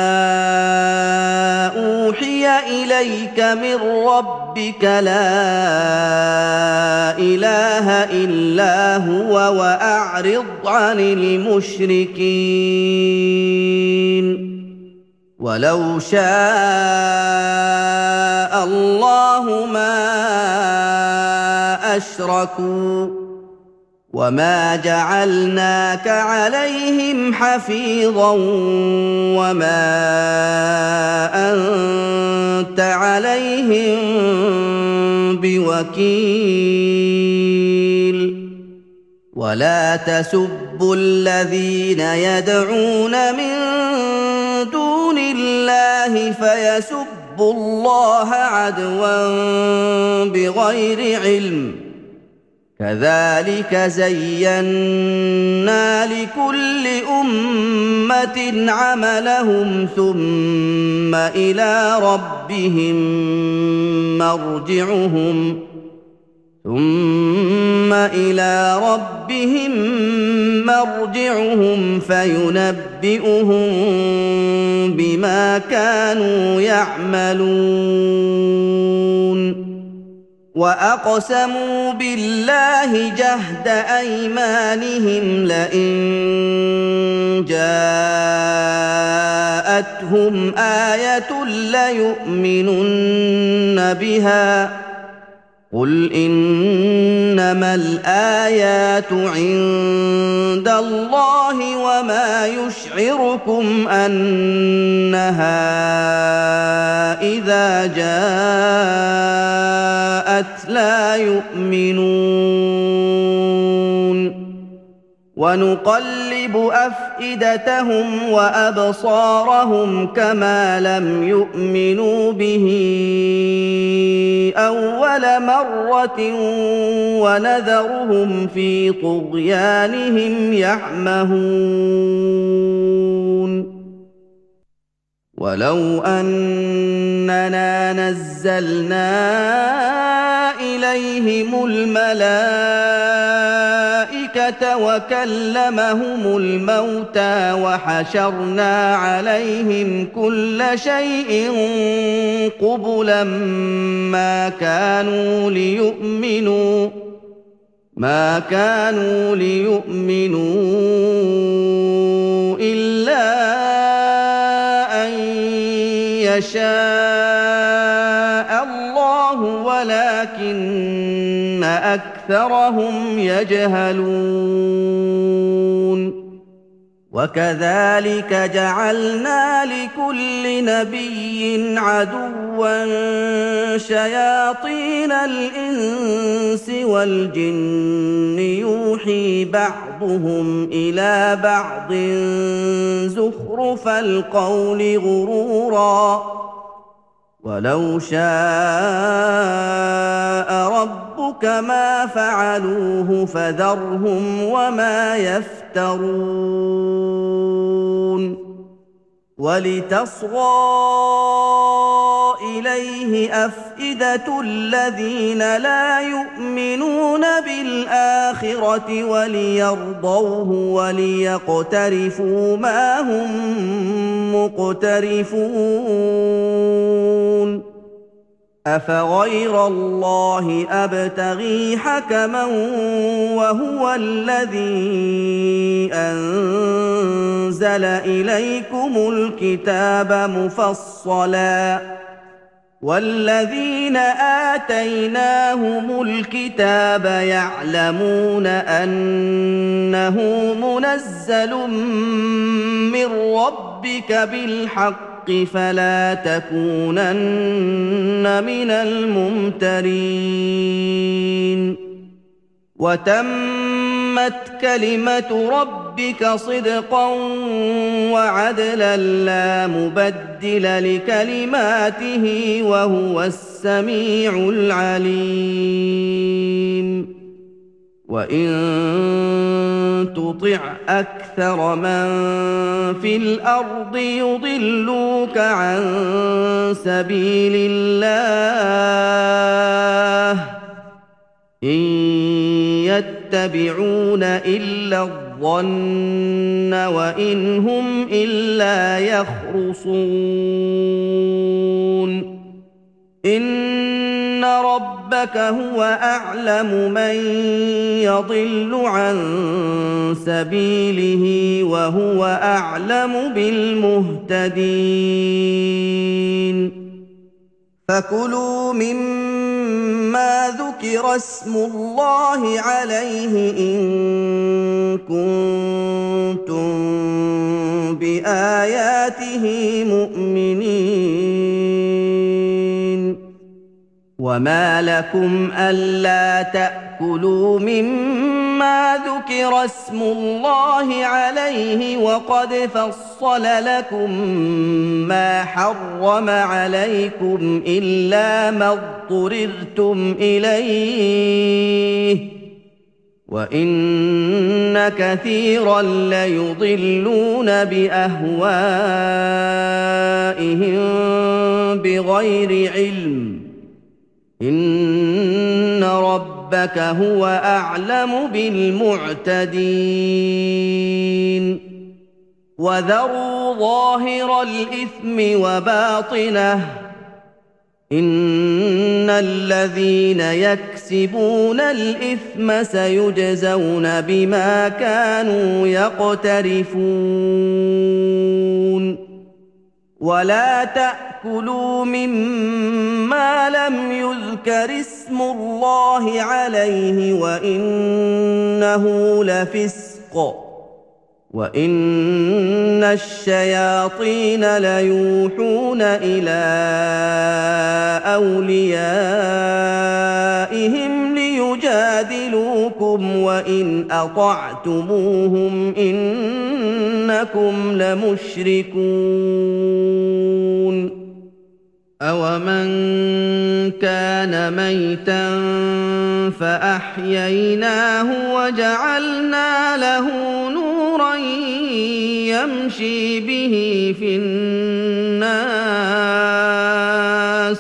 أوحي إليك من ربك لا إله إلا هو وأعرض عن المشركين ولو شاء الله ما أشركوا وما جعلناك عليهم حفيظا وما أنت عليهم بوكيل ولا تسبوا الذين يدعون من دون الله فيسبوا الله عدوا بغير علم كذلك زينا لكل أمة عملهم ثم إلى ربهم مرجعهم ثم إلى ربهم مرجعهم فينبئهم بما كانوا يعملون وأقسموا بالله جهد أيمانهم لئن جاءتهم آية ليؤمنن بها قل إنما الآيات عند الله وما يشعركم أنها إذا جاءت لا يؤمنون ونقلب أفئدتهم وأبصارهم كما لم يؤمنوا به أول مرة ونذرهم في طغيانهم يعمهون ولو أننا نزلنا إليهم الملائكة وكلمهم الموتى وحشرنا عليهم كل شيء قبلا ما كانوا ليؤمنوا ما كانوا ليؤمنوا إلا أن يشاء الله ولكن أكثرهم يجهلون وكذلك جعلنا لكل نبي عدوا شياطين الإنس والجن يوحي بعضهم إلى بعض زخرف القول غرورا ولو شاء ربك ما فعلوه فذرهم وما يفترون ولتصغى إليه أفئدة الذين لا يؤمنون بالآخرة وليرضوه وليقترفوا ما هم مقترفون أفغير الله أبتغي حكما وهو الذي أنزل إليكم الكتاب مفصلا والذين آتيناهم الكتاب يعلمون أنه منزل من ربك بالحق فلا تكونن من الممترين وتمت كلمة ربك صدقا وعدلا لا مبدل لكلماته وهو السميع العليم وَإِن تُطِعْ أَكْثَرَ مَن فِي الْأَرْضِ يُضِلُّوكَ عَن سَبِيلِ اللَّهِ ۚ إِن يَتَّبِعُونَ إِلَّا الظَّنَّ وَإِنْ هُمْ إِلَّا يَخْرُصُونَ إِنَّ رَبَّكَ هُوَ أَعْلَمُ مَن يَضِلُّ عَن سَبِيلِهِ وَهُوَ أَعْلَمُ بِالْمُهْتَدِينَ فَكُلُوا مِمَّا ذُكِرَ اسْمُ اللَّهِ عَلَيْهِ إِن كُنتُم بِآيَاتِهِ مُؤْمِنِينَ وَمَا لَكُمْ أَلَّا تَأْكُلُوا مِمَّا ذُكِرَ اسْمُ اللَّهِ عَلَيْهِ وَقَدْ فَصَّلَ لَكُم مَّا حَرَّمَ عَلَيْكُمْ إِلَّا مَا اضْطُرِرْتُمْ إِلَيْهِ ۗ وَإِنَّ كَثِيرًا لَّيُضِلُّونَ بِأَهْوَائِهِم بِغَيْرِ عِلْمٍ ۗ إِنَّ رَبَّكَ هُوَ أَعْلَمُ بِالْمُعْتَدِينَ وَذَرُوا ظَاهِرَ الْإِثْمِ وَبَاطِنَهُ ۚ إِنَّ الَّذِينَ يَكْسِبُونَ الْإِثْمَ سَيُجْزَوْنَ بِمَا كَانُوا يَقْتَرِفُونَ وَلَا تَأْكُلُوا مِمَّا لَمْ يُذْكَرِ اسْمُ اللَّهِ عَلَيْهِ وَإِنَّهُ لَفِسْقٌ ۗ وَإِنَّ الشَّيَاطِينَ لَيُوحُونَ إِلَىٰ أَوْلِيَائِهِمْ لِيُجَادِلُوكُمْ وَإِنْ أَطَعْتُمُوهُمْ إِنَّكُمْ لَمُشْرِكُونَ أَوَمَن كَانَ مَيْتًا فَأَحْيَيْنَاهُ وَجَعَلْنَا لَهُ نُورًا يَمْشِي بِهِ فِي النَّاسِ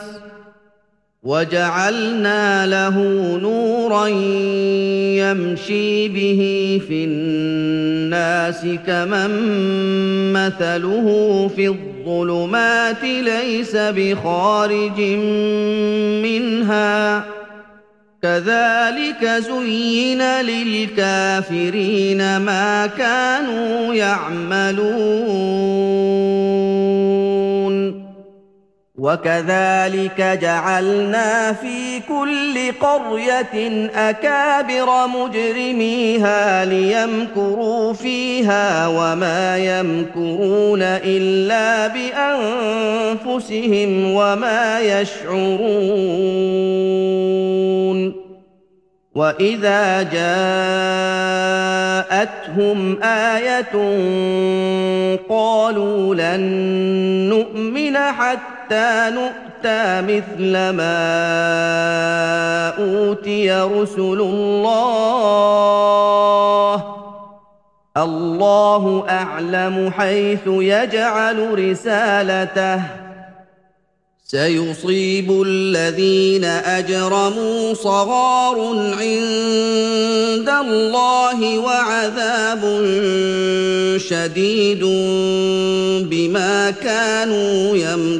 وَجَعَلْنَا لَهُ نُورًا يَمْشِي بِهِ فِي النَّاسِ كَمَن مَّثَلُهُ فِي الظُّلُمَاتِ لَيْسَ بِخَارِجٍ مِّنْهَا كَذَٰلِكَ زُيِّنَ لِلْكَافِرِينَ مَا كَانُوا يَعْمَلُونَ وَكَذَٰلِكَ جَعَلْنَا فِي كُلِّ قَرْيَةٍ أَكَابِرَ مُجْرِمِيهَا لِيَمْكُرُوا فِيهَا وَمَا يَمْكُرُونَ إِلَّا بِأَنفُسِهِمْ وَمَا يَشْعُرُونَ وَإِذَا جَاءَتْهُمْ آيَةٌ قَالُوا لَن نُّؤْمِنَ حَتَّىٰ نُؤْتَىٰ مِثْلَ مَا أُوتِيَ رُسُلُ اللَّهِ ۖ اللَّهُ أَعْلَمُ حَيْثُ يَجْعَلُ رِسَالَتَهُ ۗ سَيُصِيبُ الَّذِينَ أَجْرَمُوا صَغَارٌ عِندَ اللَّهِ وَعَذَابٌ شَدِيدٌ بِمَا كَانُوا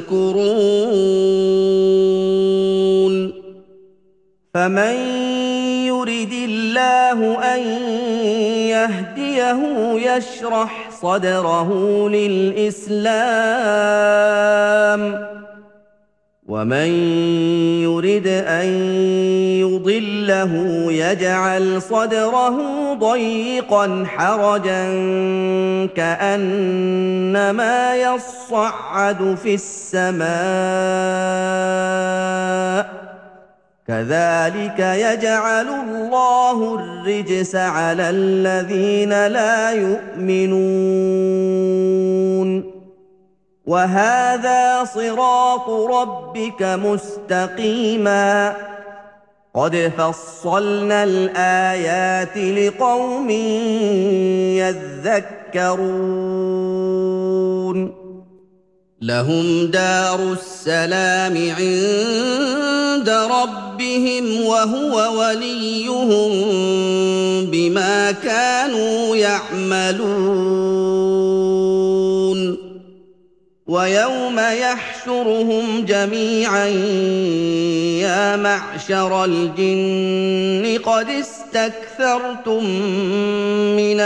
يَمْكُرُونَ فَمَن يُرِدِ اللَّهُ أَن يَهْدِيَهُ يَشْرَحْ صَدْرَهُ لِلْإِسْلَامِ ۖ وَمَن يُرِدْ أَن يُضِلَّهُ يَجْعَلْ صَدْرَهُ ضَيِّقًا حَرَجًا كَأَنَّمَا يَصَّعَّدُ فِي السَّمَاءِ ۚ كَذَٰلِكَ يَجْعَلُ اللَّهُ الرِّجْسَ عَلَى الَّذِينَ لَا يُؤْمِنُونَ وَهَٰذَا صِرَاطُ رَبِّكَ مُسْتَقِيمًا قد فصلنا الآيات لقوم يذكرون لهم دار السلام عند ربهم وهو وليهم بما كانوا يعملون ويوم يحشرهم جميعا يا معشر الجن قد استكثرتم من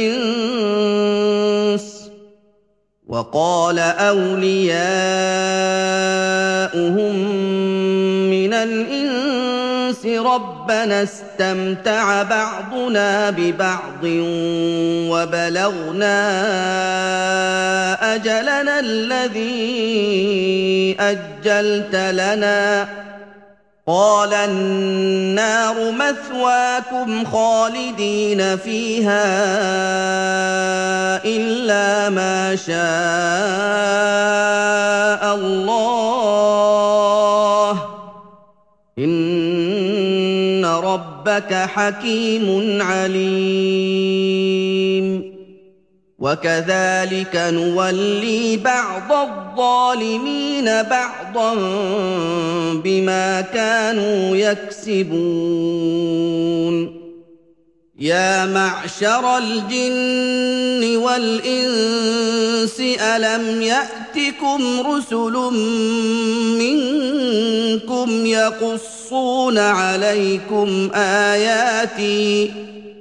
الإنس وقال أولياؤهم من الإنس ربنا استمتع بعضنا ببعض وبلغنا أجلنا الذي أجلت لنا قال النار مثواكم خالدين فيها إلا ما شاء الله إن ربك حكيم عليم وكذلك نولي بعض الظالمين بعضا بما كانوا يكسبون يا معشر الجن والإنس ألم يأتكم رسل منكم يقصون عليكم آياتي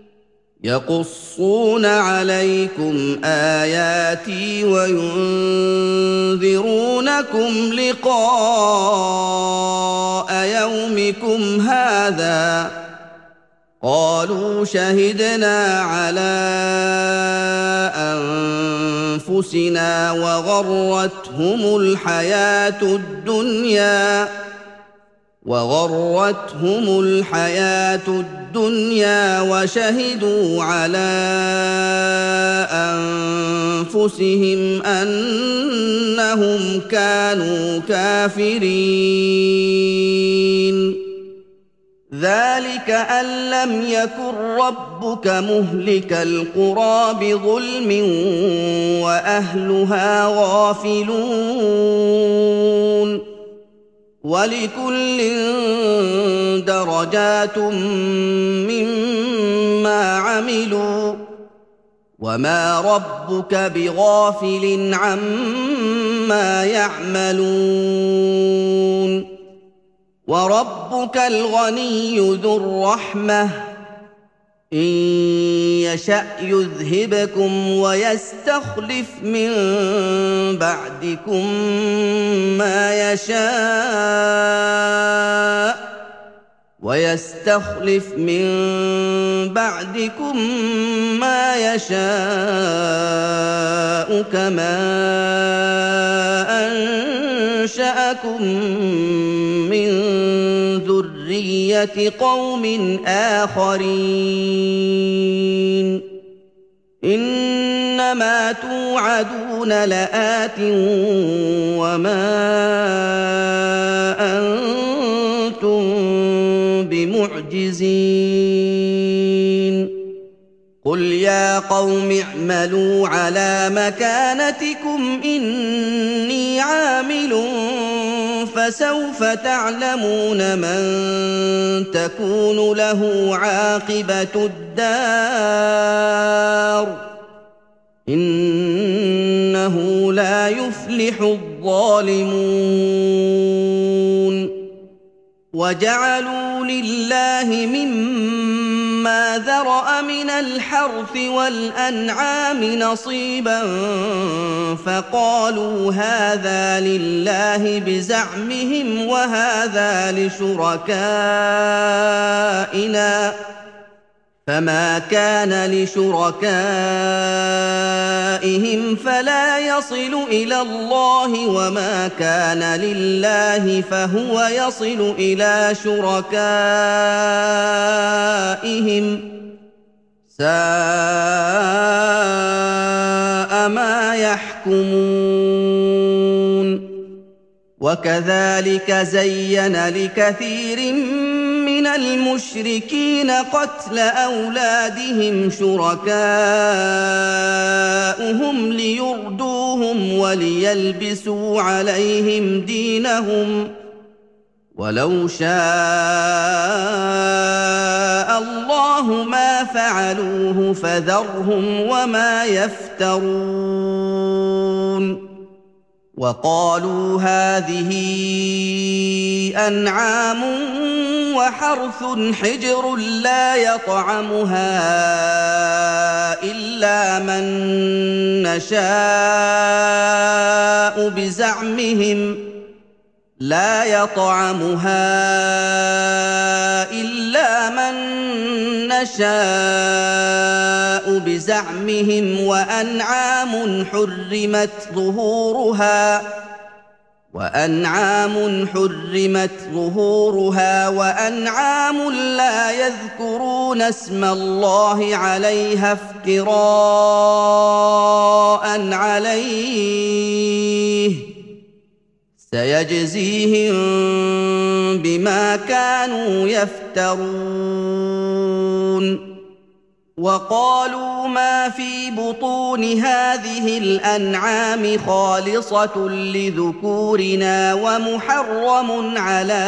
يقصون عليكم آياتي وينذرونكم لقاء يومكم هذا قالوا شهدنا على أنفسنا وغرتهم الحياة الدنيا وغرتهم الحياة الدنيا وشهدوا على أنفسهم أنهم كانوا كافرين ذلك أن لم يكن ربك مهلك القرى بظلم وأهلها غافلون ولكل درجات مما عملوا وما ربك بغافل عما يعملون وربك الغني ذو الرحمة إن يشأ يذهبكم ويستخلف من بعدكم ما يشاء ويستخلف من بعدكم ما يشاء كما أنشأكم من ذرية قوم آخرين إنما توعدون لآت وما أنتم بمعجزين قل يا قوم اعملوا على مكانتكم إني عامل فسوف تعلمون من تكون له عاقبة الدار إنه لا يفلح الظالمون وجعلوا لله مما ذرأ من الحرث والأنعام نصيبا فقالوا هذا لله بزعمهم وهذا لشركائنا فما كان لشركائهم فلا يصل إلى الله وما كان لله فهو يصل إلى شركائهم ساء ما يحكمون وكذلك زين لكثير من المشركين قتل أولادهم شركاؤهم ليردوهم وليلبسوا عليهم دينهم ولو شاء الله ما فعلوه فذرهم وما يفترون وقالوا هذه أنعام وحرث حجر لا يطعمها إلا من نشاء بزعمهم لا يطعمها إلا من نشاء بزعمهم وأنعام حرمت ظهورها وأنعام حرمت ظهورها وأنعام لا يذكرون اسم الله عليها افتراء عليه سيجزيهم بما كانوا يفترون وقالوا ما في بطون هذه الأنعام خالصة لذكورنا ومحرم على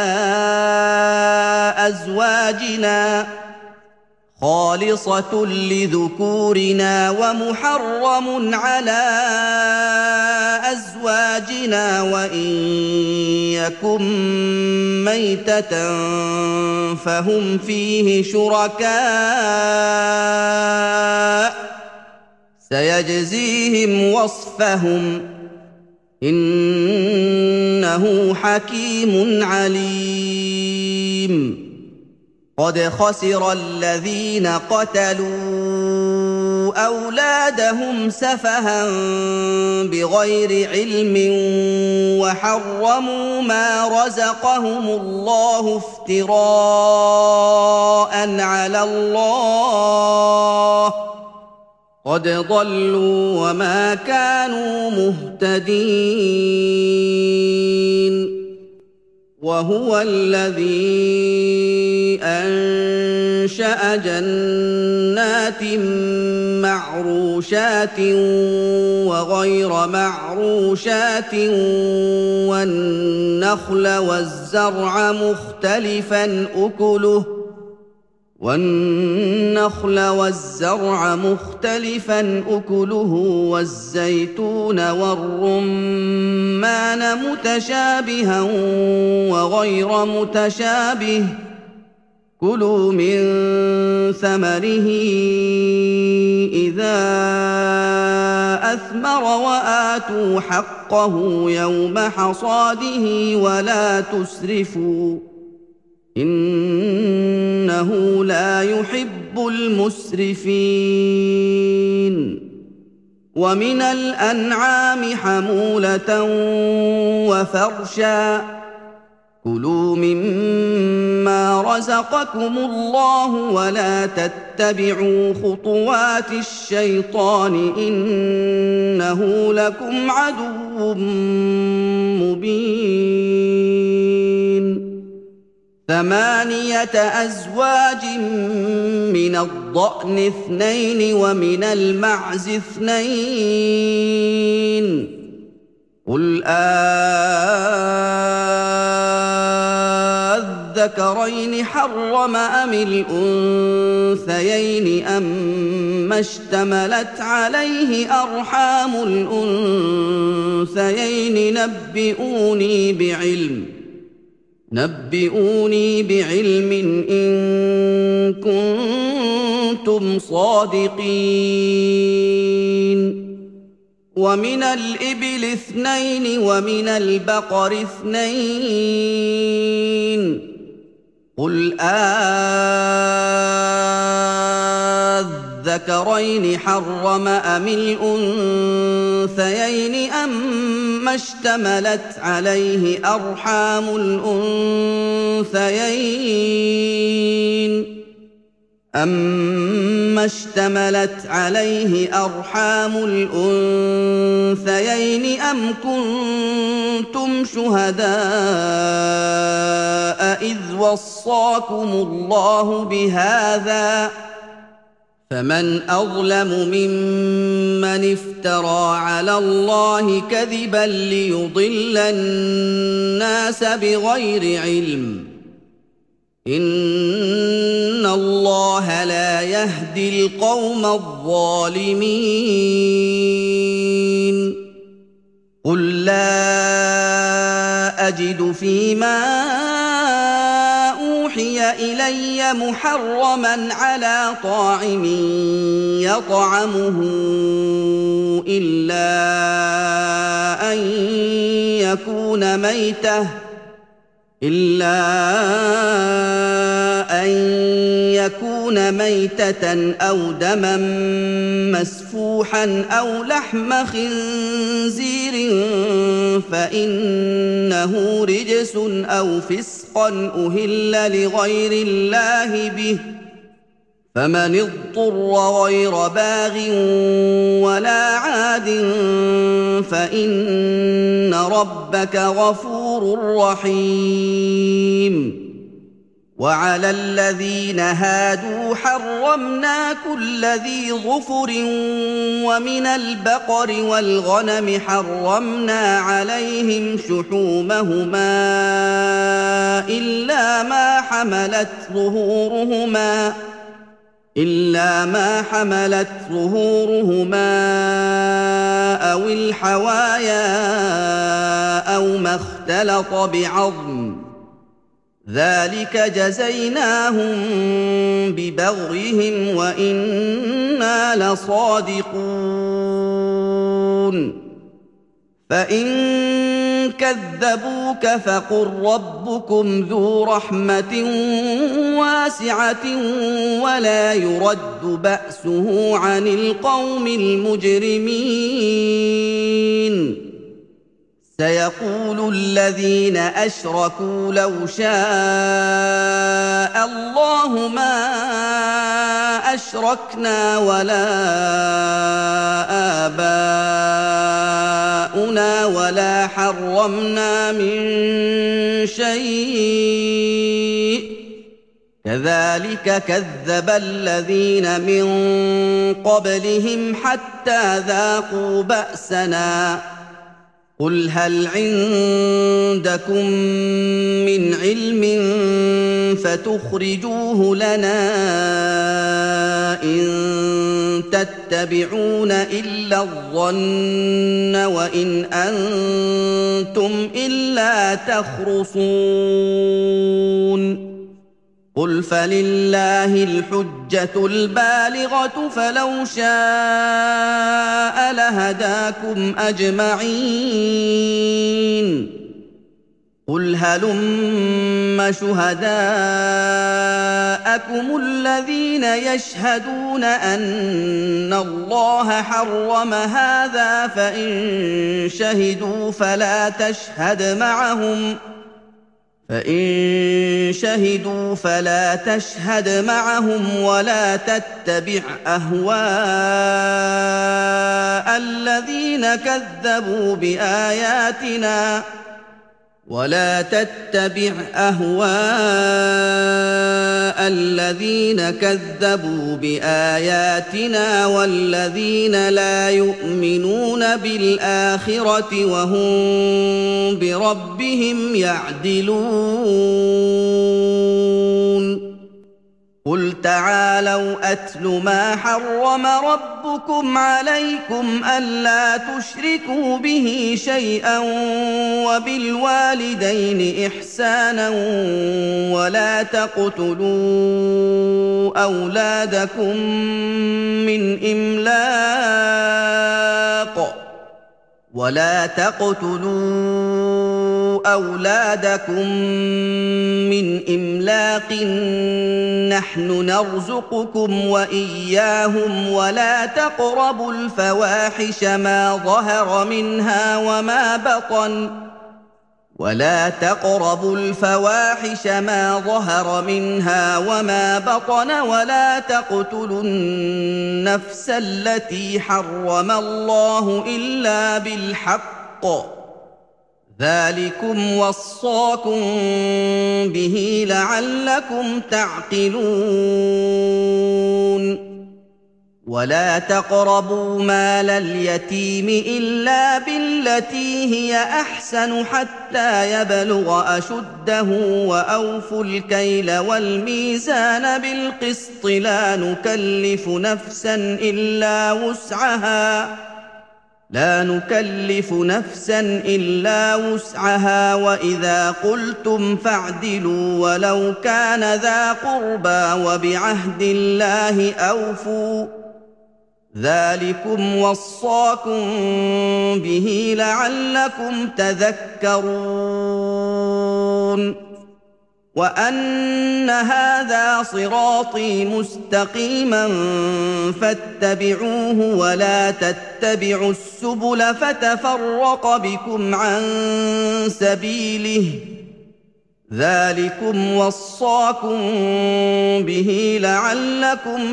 أزواجنا خالصة لذكورنا ومحرم على أزواجنا وإن يكن ميتة فهم فيه شركاء سيجزيهم وصفهم إنه حكيم عليم قد خسر الذين قتلوا أولادهم سفها بغير علم وحرموا ما رزقهم الله افتراء على الله قد ضلوا وما كانوا مهتدين وهو الذي أنشأ جنات معروشات وغير معروشات والنخل والزرع مختلفا أكله والنخل والزرع مختلفا أكله والزيتون والرمان متشابها وغير متشابه كلوا من ثمره إذا أثمر وآتوا حقه يوم حصاده ولا تسرفوا إنه لا يحب المسرفين ومن الأنعام حمولة وفرشا كلوا مما رزقكم الله ولا تتبعوا خطوات الشيطان إنه لكم عدو مبين ثمانية أزواج من الضأن اثنين ومن المعز اثنين قل أذكرين حرم أم الأنثيين أما اشتملت عليه أرحام الأنثيين نبئوني بعلم نبئوني بعلم إن كنتم صادقين ومن الإبل اثنين ومن البقر اثنين قل أذكرين حرم أم الأنثيين أما اشتملت عليه أرحام الأنثيين أما اشتملت عليه أرحام الأنثيين أم كنتم شهداء إذ وصاكم الله بهذا فمن أظلم ممن افترى على الله كذبا ليضل الناس بغير علم إن الله لا يهدي القوم الظالمين قل لا أجد فيما أوحي إلي محرما على طاعم يطعمه إلا أن يكون ميتة إلا أن يكون ميتة أو دما مسفوحا أو لحم خنزير فإنه رجس أو فسقا أهل لغير الله به فمن اضطر غير باغ ولا عاد فإن ربك غفور رحيم وعلى الذين هادوا حرمنا كل ذي ظفر ومن البقر والغنم حرمنا عليهم شحومهما إلا ما حملت ظهورهما إلا ما حملت ظهورهما أو الحوايا أو ما اختلط بعظم ذلك جزيناهم ببغيهم وإنا لصادقون فإن كذبوك فقل ربكم ذو رحمة واسعة ولا يرد بأسه عن القوم المجرمين سيقول الذين أشركوا لو شاء الله ما أشركنا ولا آباؤنا ولا حرمنا من شيء كذلك كذب الذين من قبلهم حتى ذاقوا بأسنا قل هل عندكم من علم فتخرجوه لنا إن تتبعون إلا الظن وإن أنتم إلا تخرصون قل فلله الحجة البالغة فلو شاء لهداكم أجمعين قل هلم شهداءكم الذين يشهدون أن الله حرم هذا فإن شهدوا فلا تشهد معهم فإن شهدوا فلا تشهد معهم ولا تتبع أهواء الذين كذبوا بآياتنا ولا تتبع أهواء الذين كذبوا بآياتنا والذين لا يؤمنون بالآخرة وهم بربهم يعدلون قل تعالوا أتل ما حرم ربكم عليكم ألا تشركوا به شيئا وبالوالدين إحسانا ولا تقتلوا أولادكم من إملاق ولا تقتلوا أولادكم من إملاق نحن نرزقكم وإياهم ولا تقربوا الفواحش ما ظهر منها وما بطن ولا تقربوا الفواحش ما ظهر منها وما بطن ولا تقتلوا النفس التي حرم الله إلا بالحق ذلكم وصاكم به لعلكم تعقلون ولا تقربوا مال اليتيم إلا بالتي هي أحسن حتى يبلغ أشده وأوفوا الكيل والميزان بالقسط لا نكلف نفسا إلا وسعها لا نكلف نفسا إلا وسعها وإذا قلتم فاعدلوا ولو كان ذا قربى وبعهد الله أوفوا ذلكم وصاكم به لعلكم تذكرون وأن هذا صراطي مستقيما فاتبعوه ولا تتبعوا السبل فتفرق بكم عن سبيله ذلكم وصاكم به لعلكم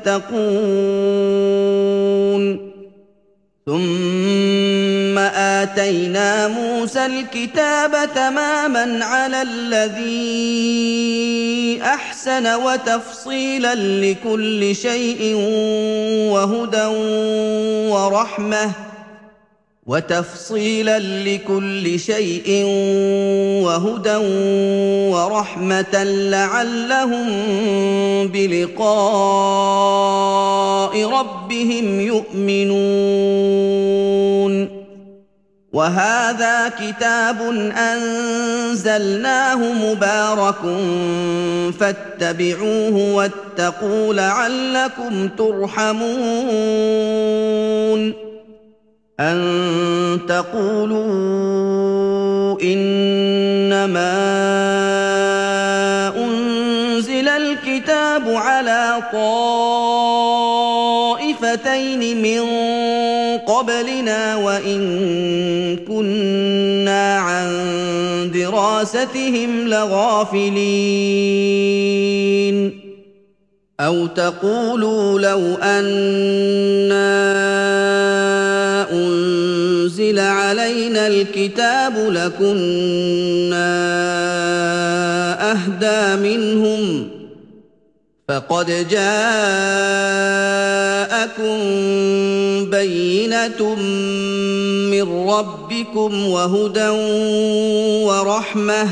تتقون ثم آتينا موسى الكتاب تماما على الذي أحسن وتفصيلا لكل شيء وهدى ورحمة وتفصيلا لكل شيء وهدى ورحمة لعلهم بلقاء ربهم يؤمنون وهذا كتاب أنزلناه مبارك فاتبعوه واتقوا لعلكم ترحمون أن تقولوا إنما أنزل الكتاب على طائفتين من قبلنا وإن كنا عن دراستهم لغافلين أو تقولوا لو أنا أنزل علينا الكتاب لكنا أهدى منهم فقد جاءكم بينة من ربكم وهدى ورحمة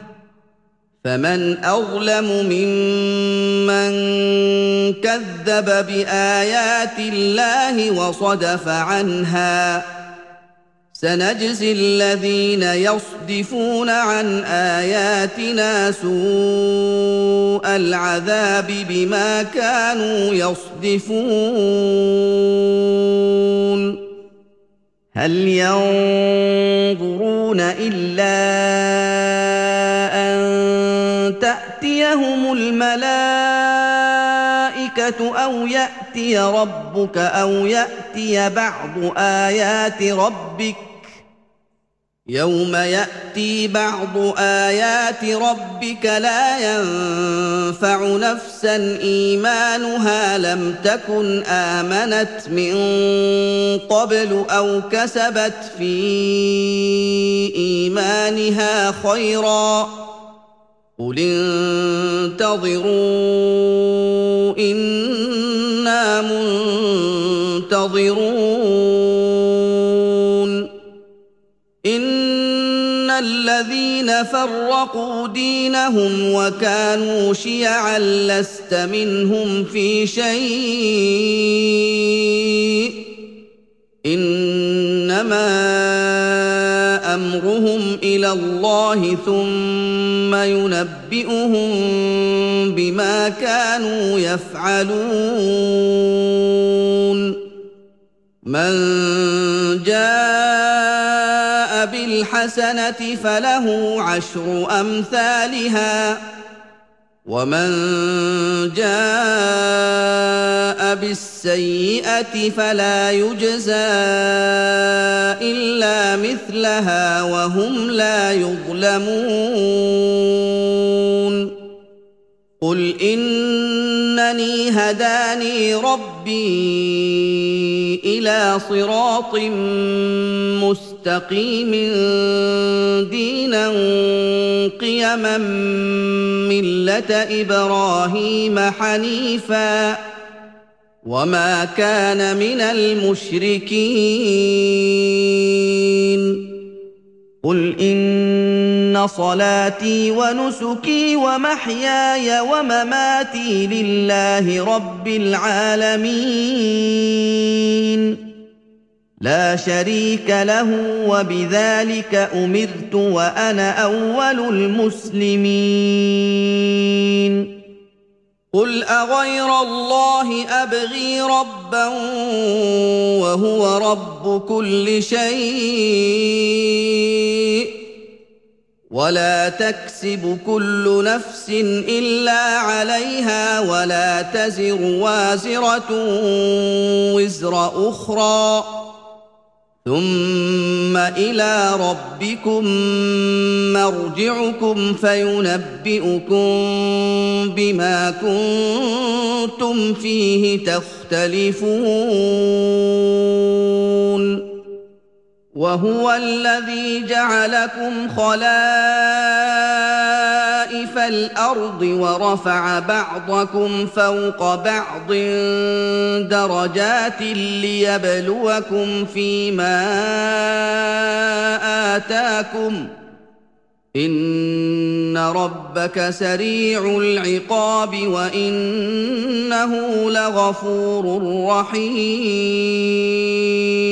فمن أظلم ممن كذب بآيات الله وصدف عنها سنجزي الذين يصدفون عن آياتنا سوء العذاب بما كانوا يصدفون هل ينظرون إلا أن تأتيهم الملائكة أو يأتي ربك أو يأتي بعض آيات ربك يوم يأتي بعض آيات ربك لا ينفع نفسا إيمانها لم تكن آمنت من قبل أو كسبت في إيمانها خيرا قل انتظروا إنا منتظرون إن الذين فرقوا دينهم وكانوا شيعا لست منهم في شيء إنما أمرهم إلى الله ثم ينبئهم بما كانوا يفعلون من جاء بالحسنة فله عشر أمثالها ومن جاء بالسيئة فلا يجزى إلا مثلها وهم لا يظلمون قل إنني هداني ربي إلى صراط مستقيم مستقيم دينا قيما ملة إبراهيم حنيفا وما كان من المشركين قل إن صلاتي ونسكي ومحياي ومماتي لله رب العالمين لا شريك له وبذلك أمرت وأنا أول المسلمين قل أغير الله أبغي ربا وهو رب كل شيء ولا تكسب كل نفس إلا عليها ولا تزر وازرة وزر أخرى ثم إلى ربكم مرجعكم فينبئكم بما كنتم فيه تختلفون وهو الذي جعلكم خلائف الأرض ورفع بعضكم فوق بعض درجات ليبلوكم فيما آتاكم إن ربك سريع العقاب وإنه لغفور رحيم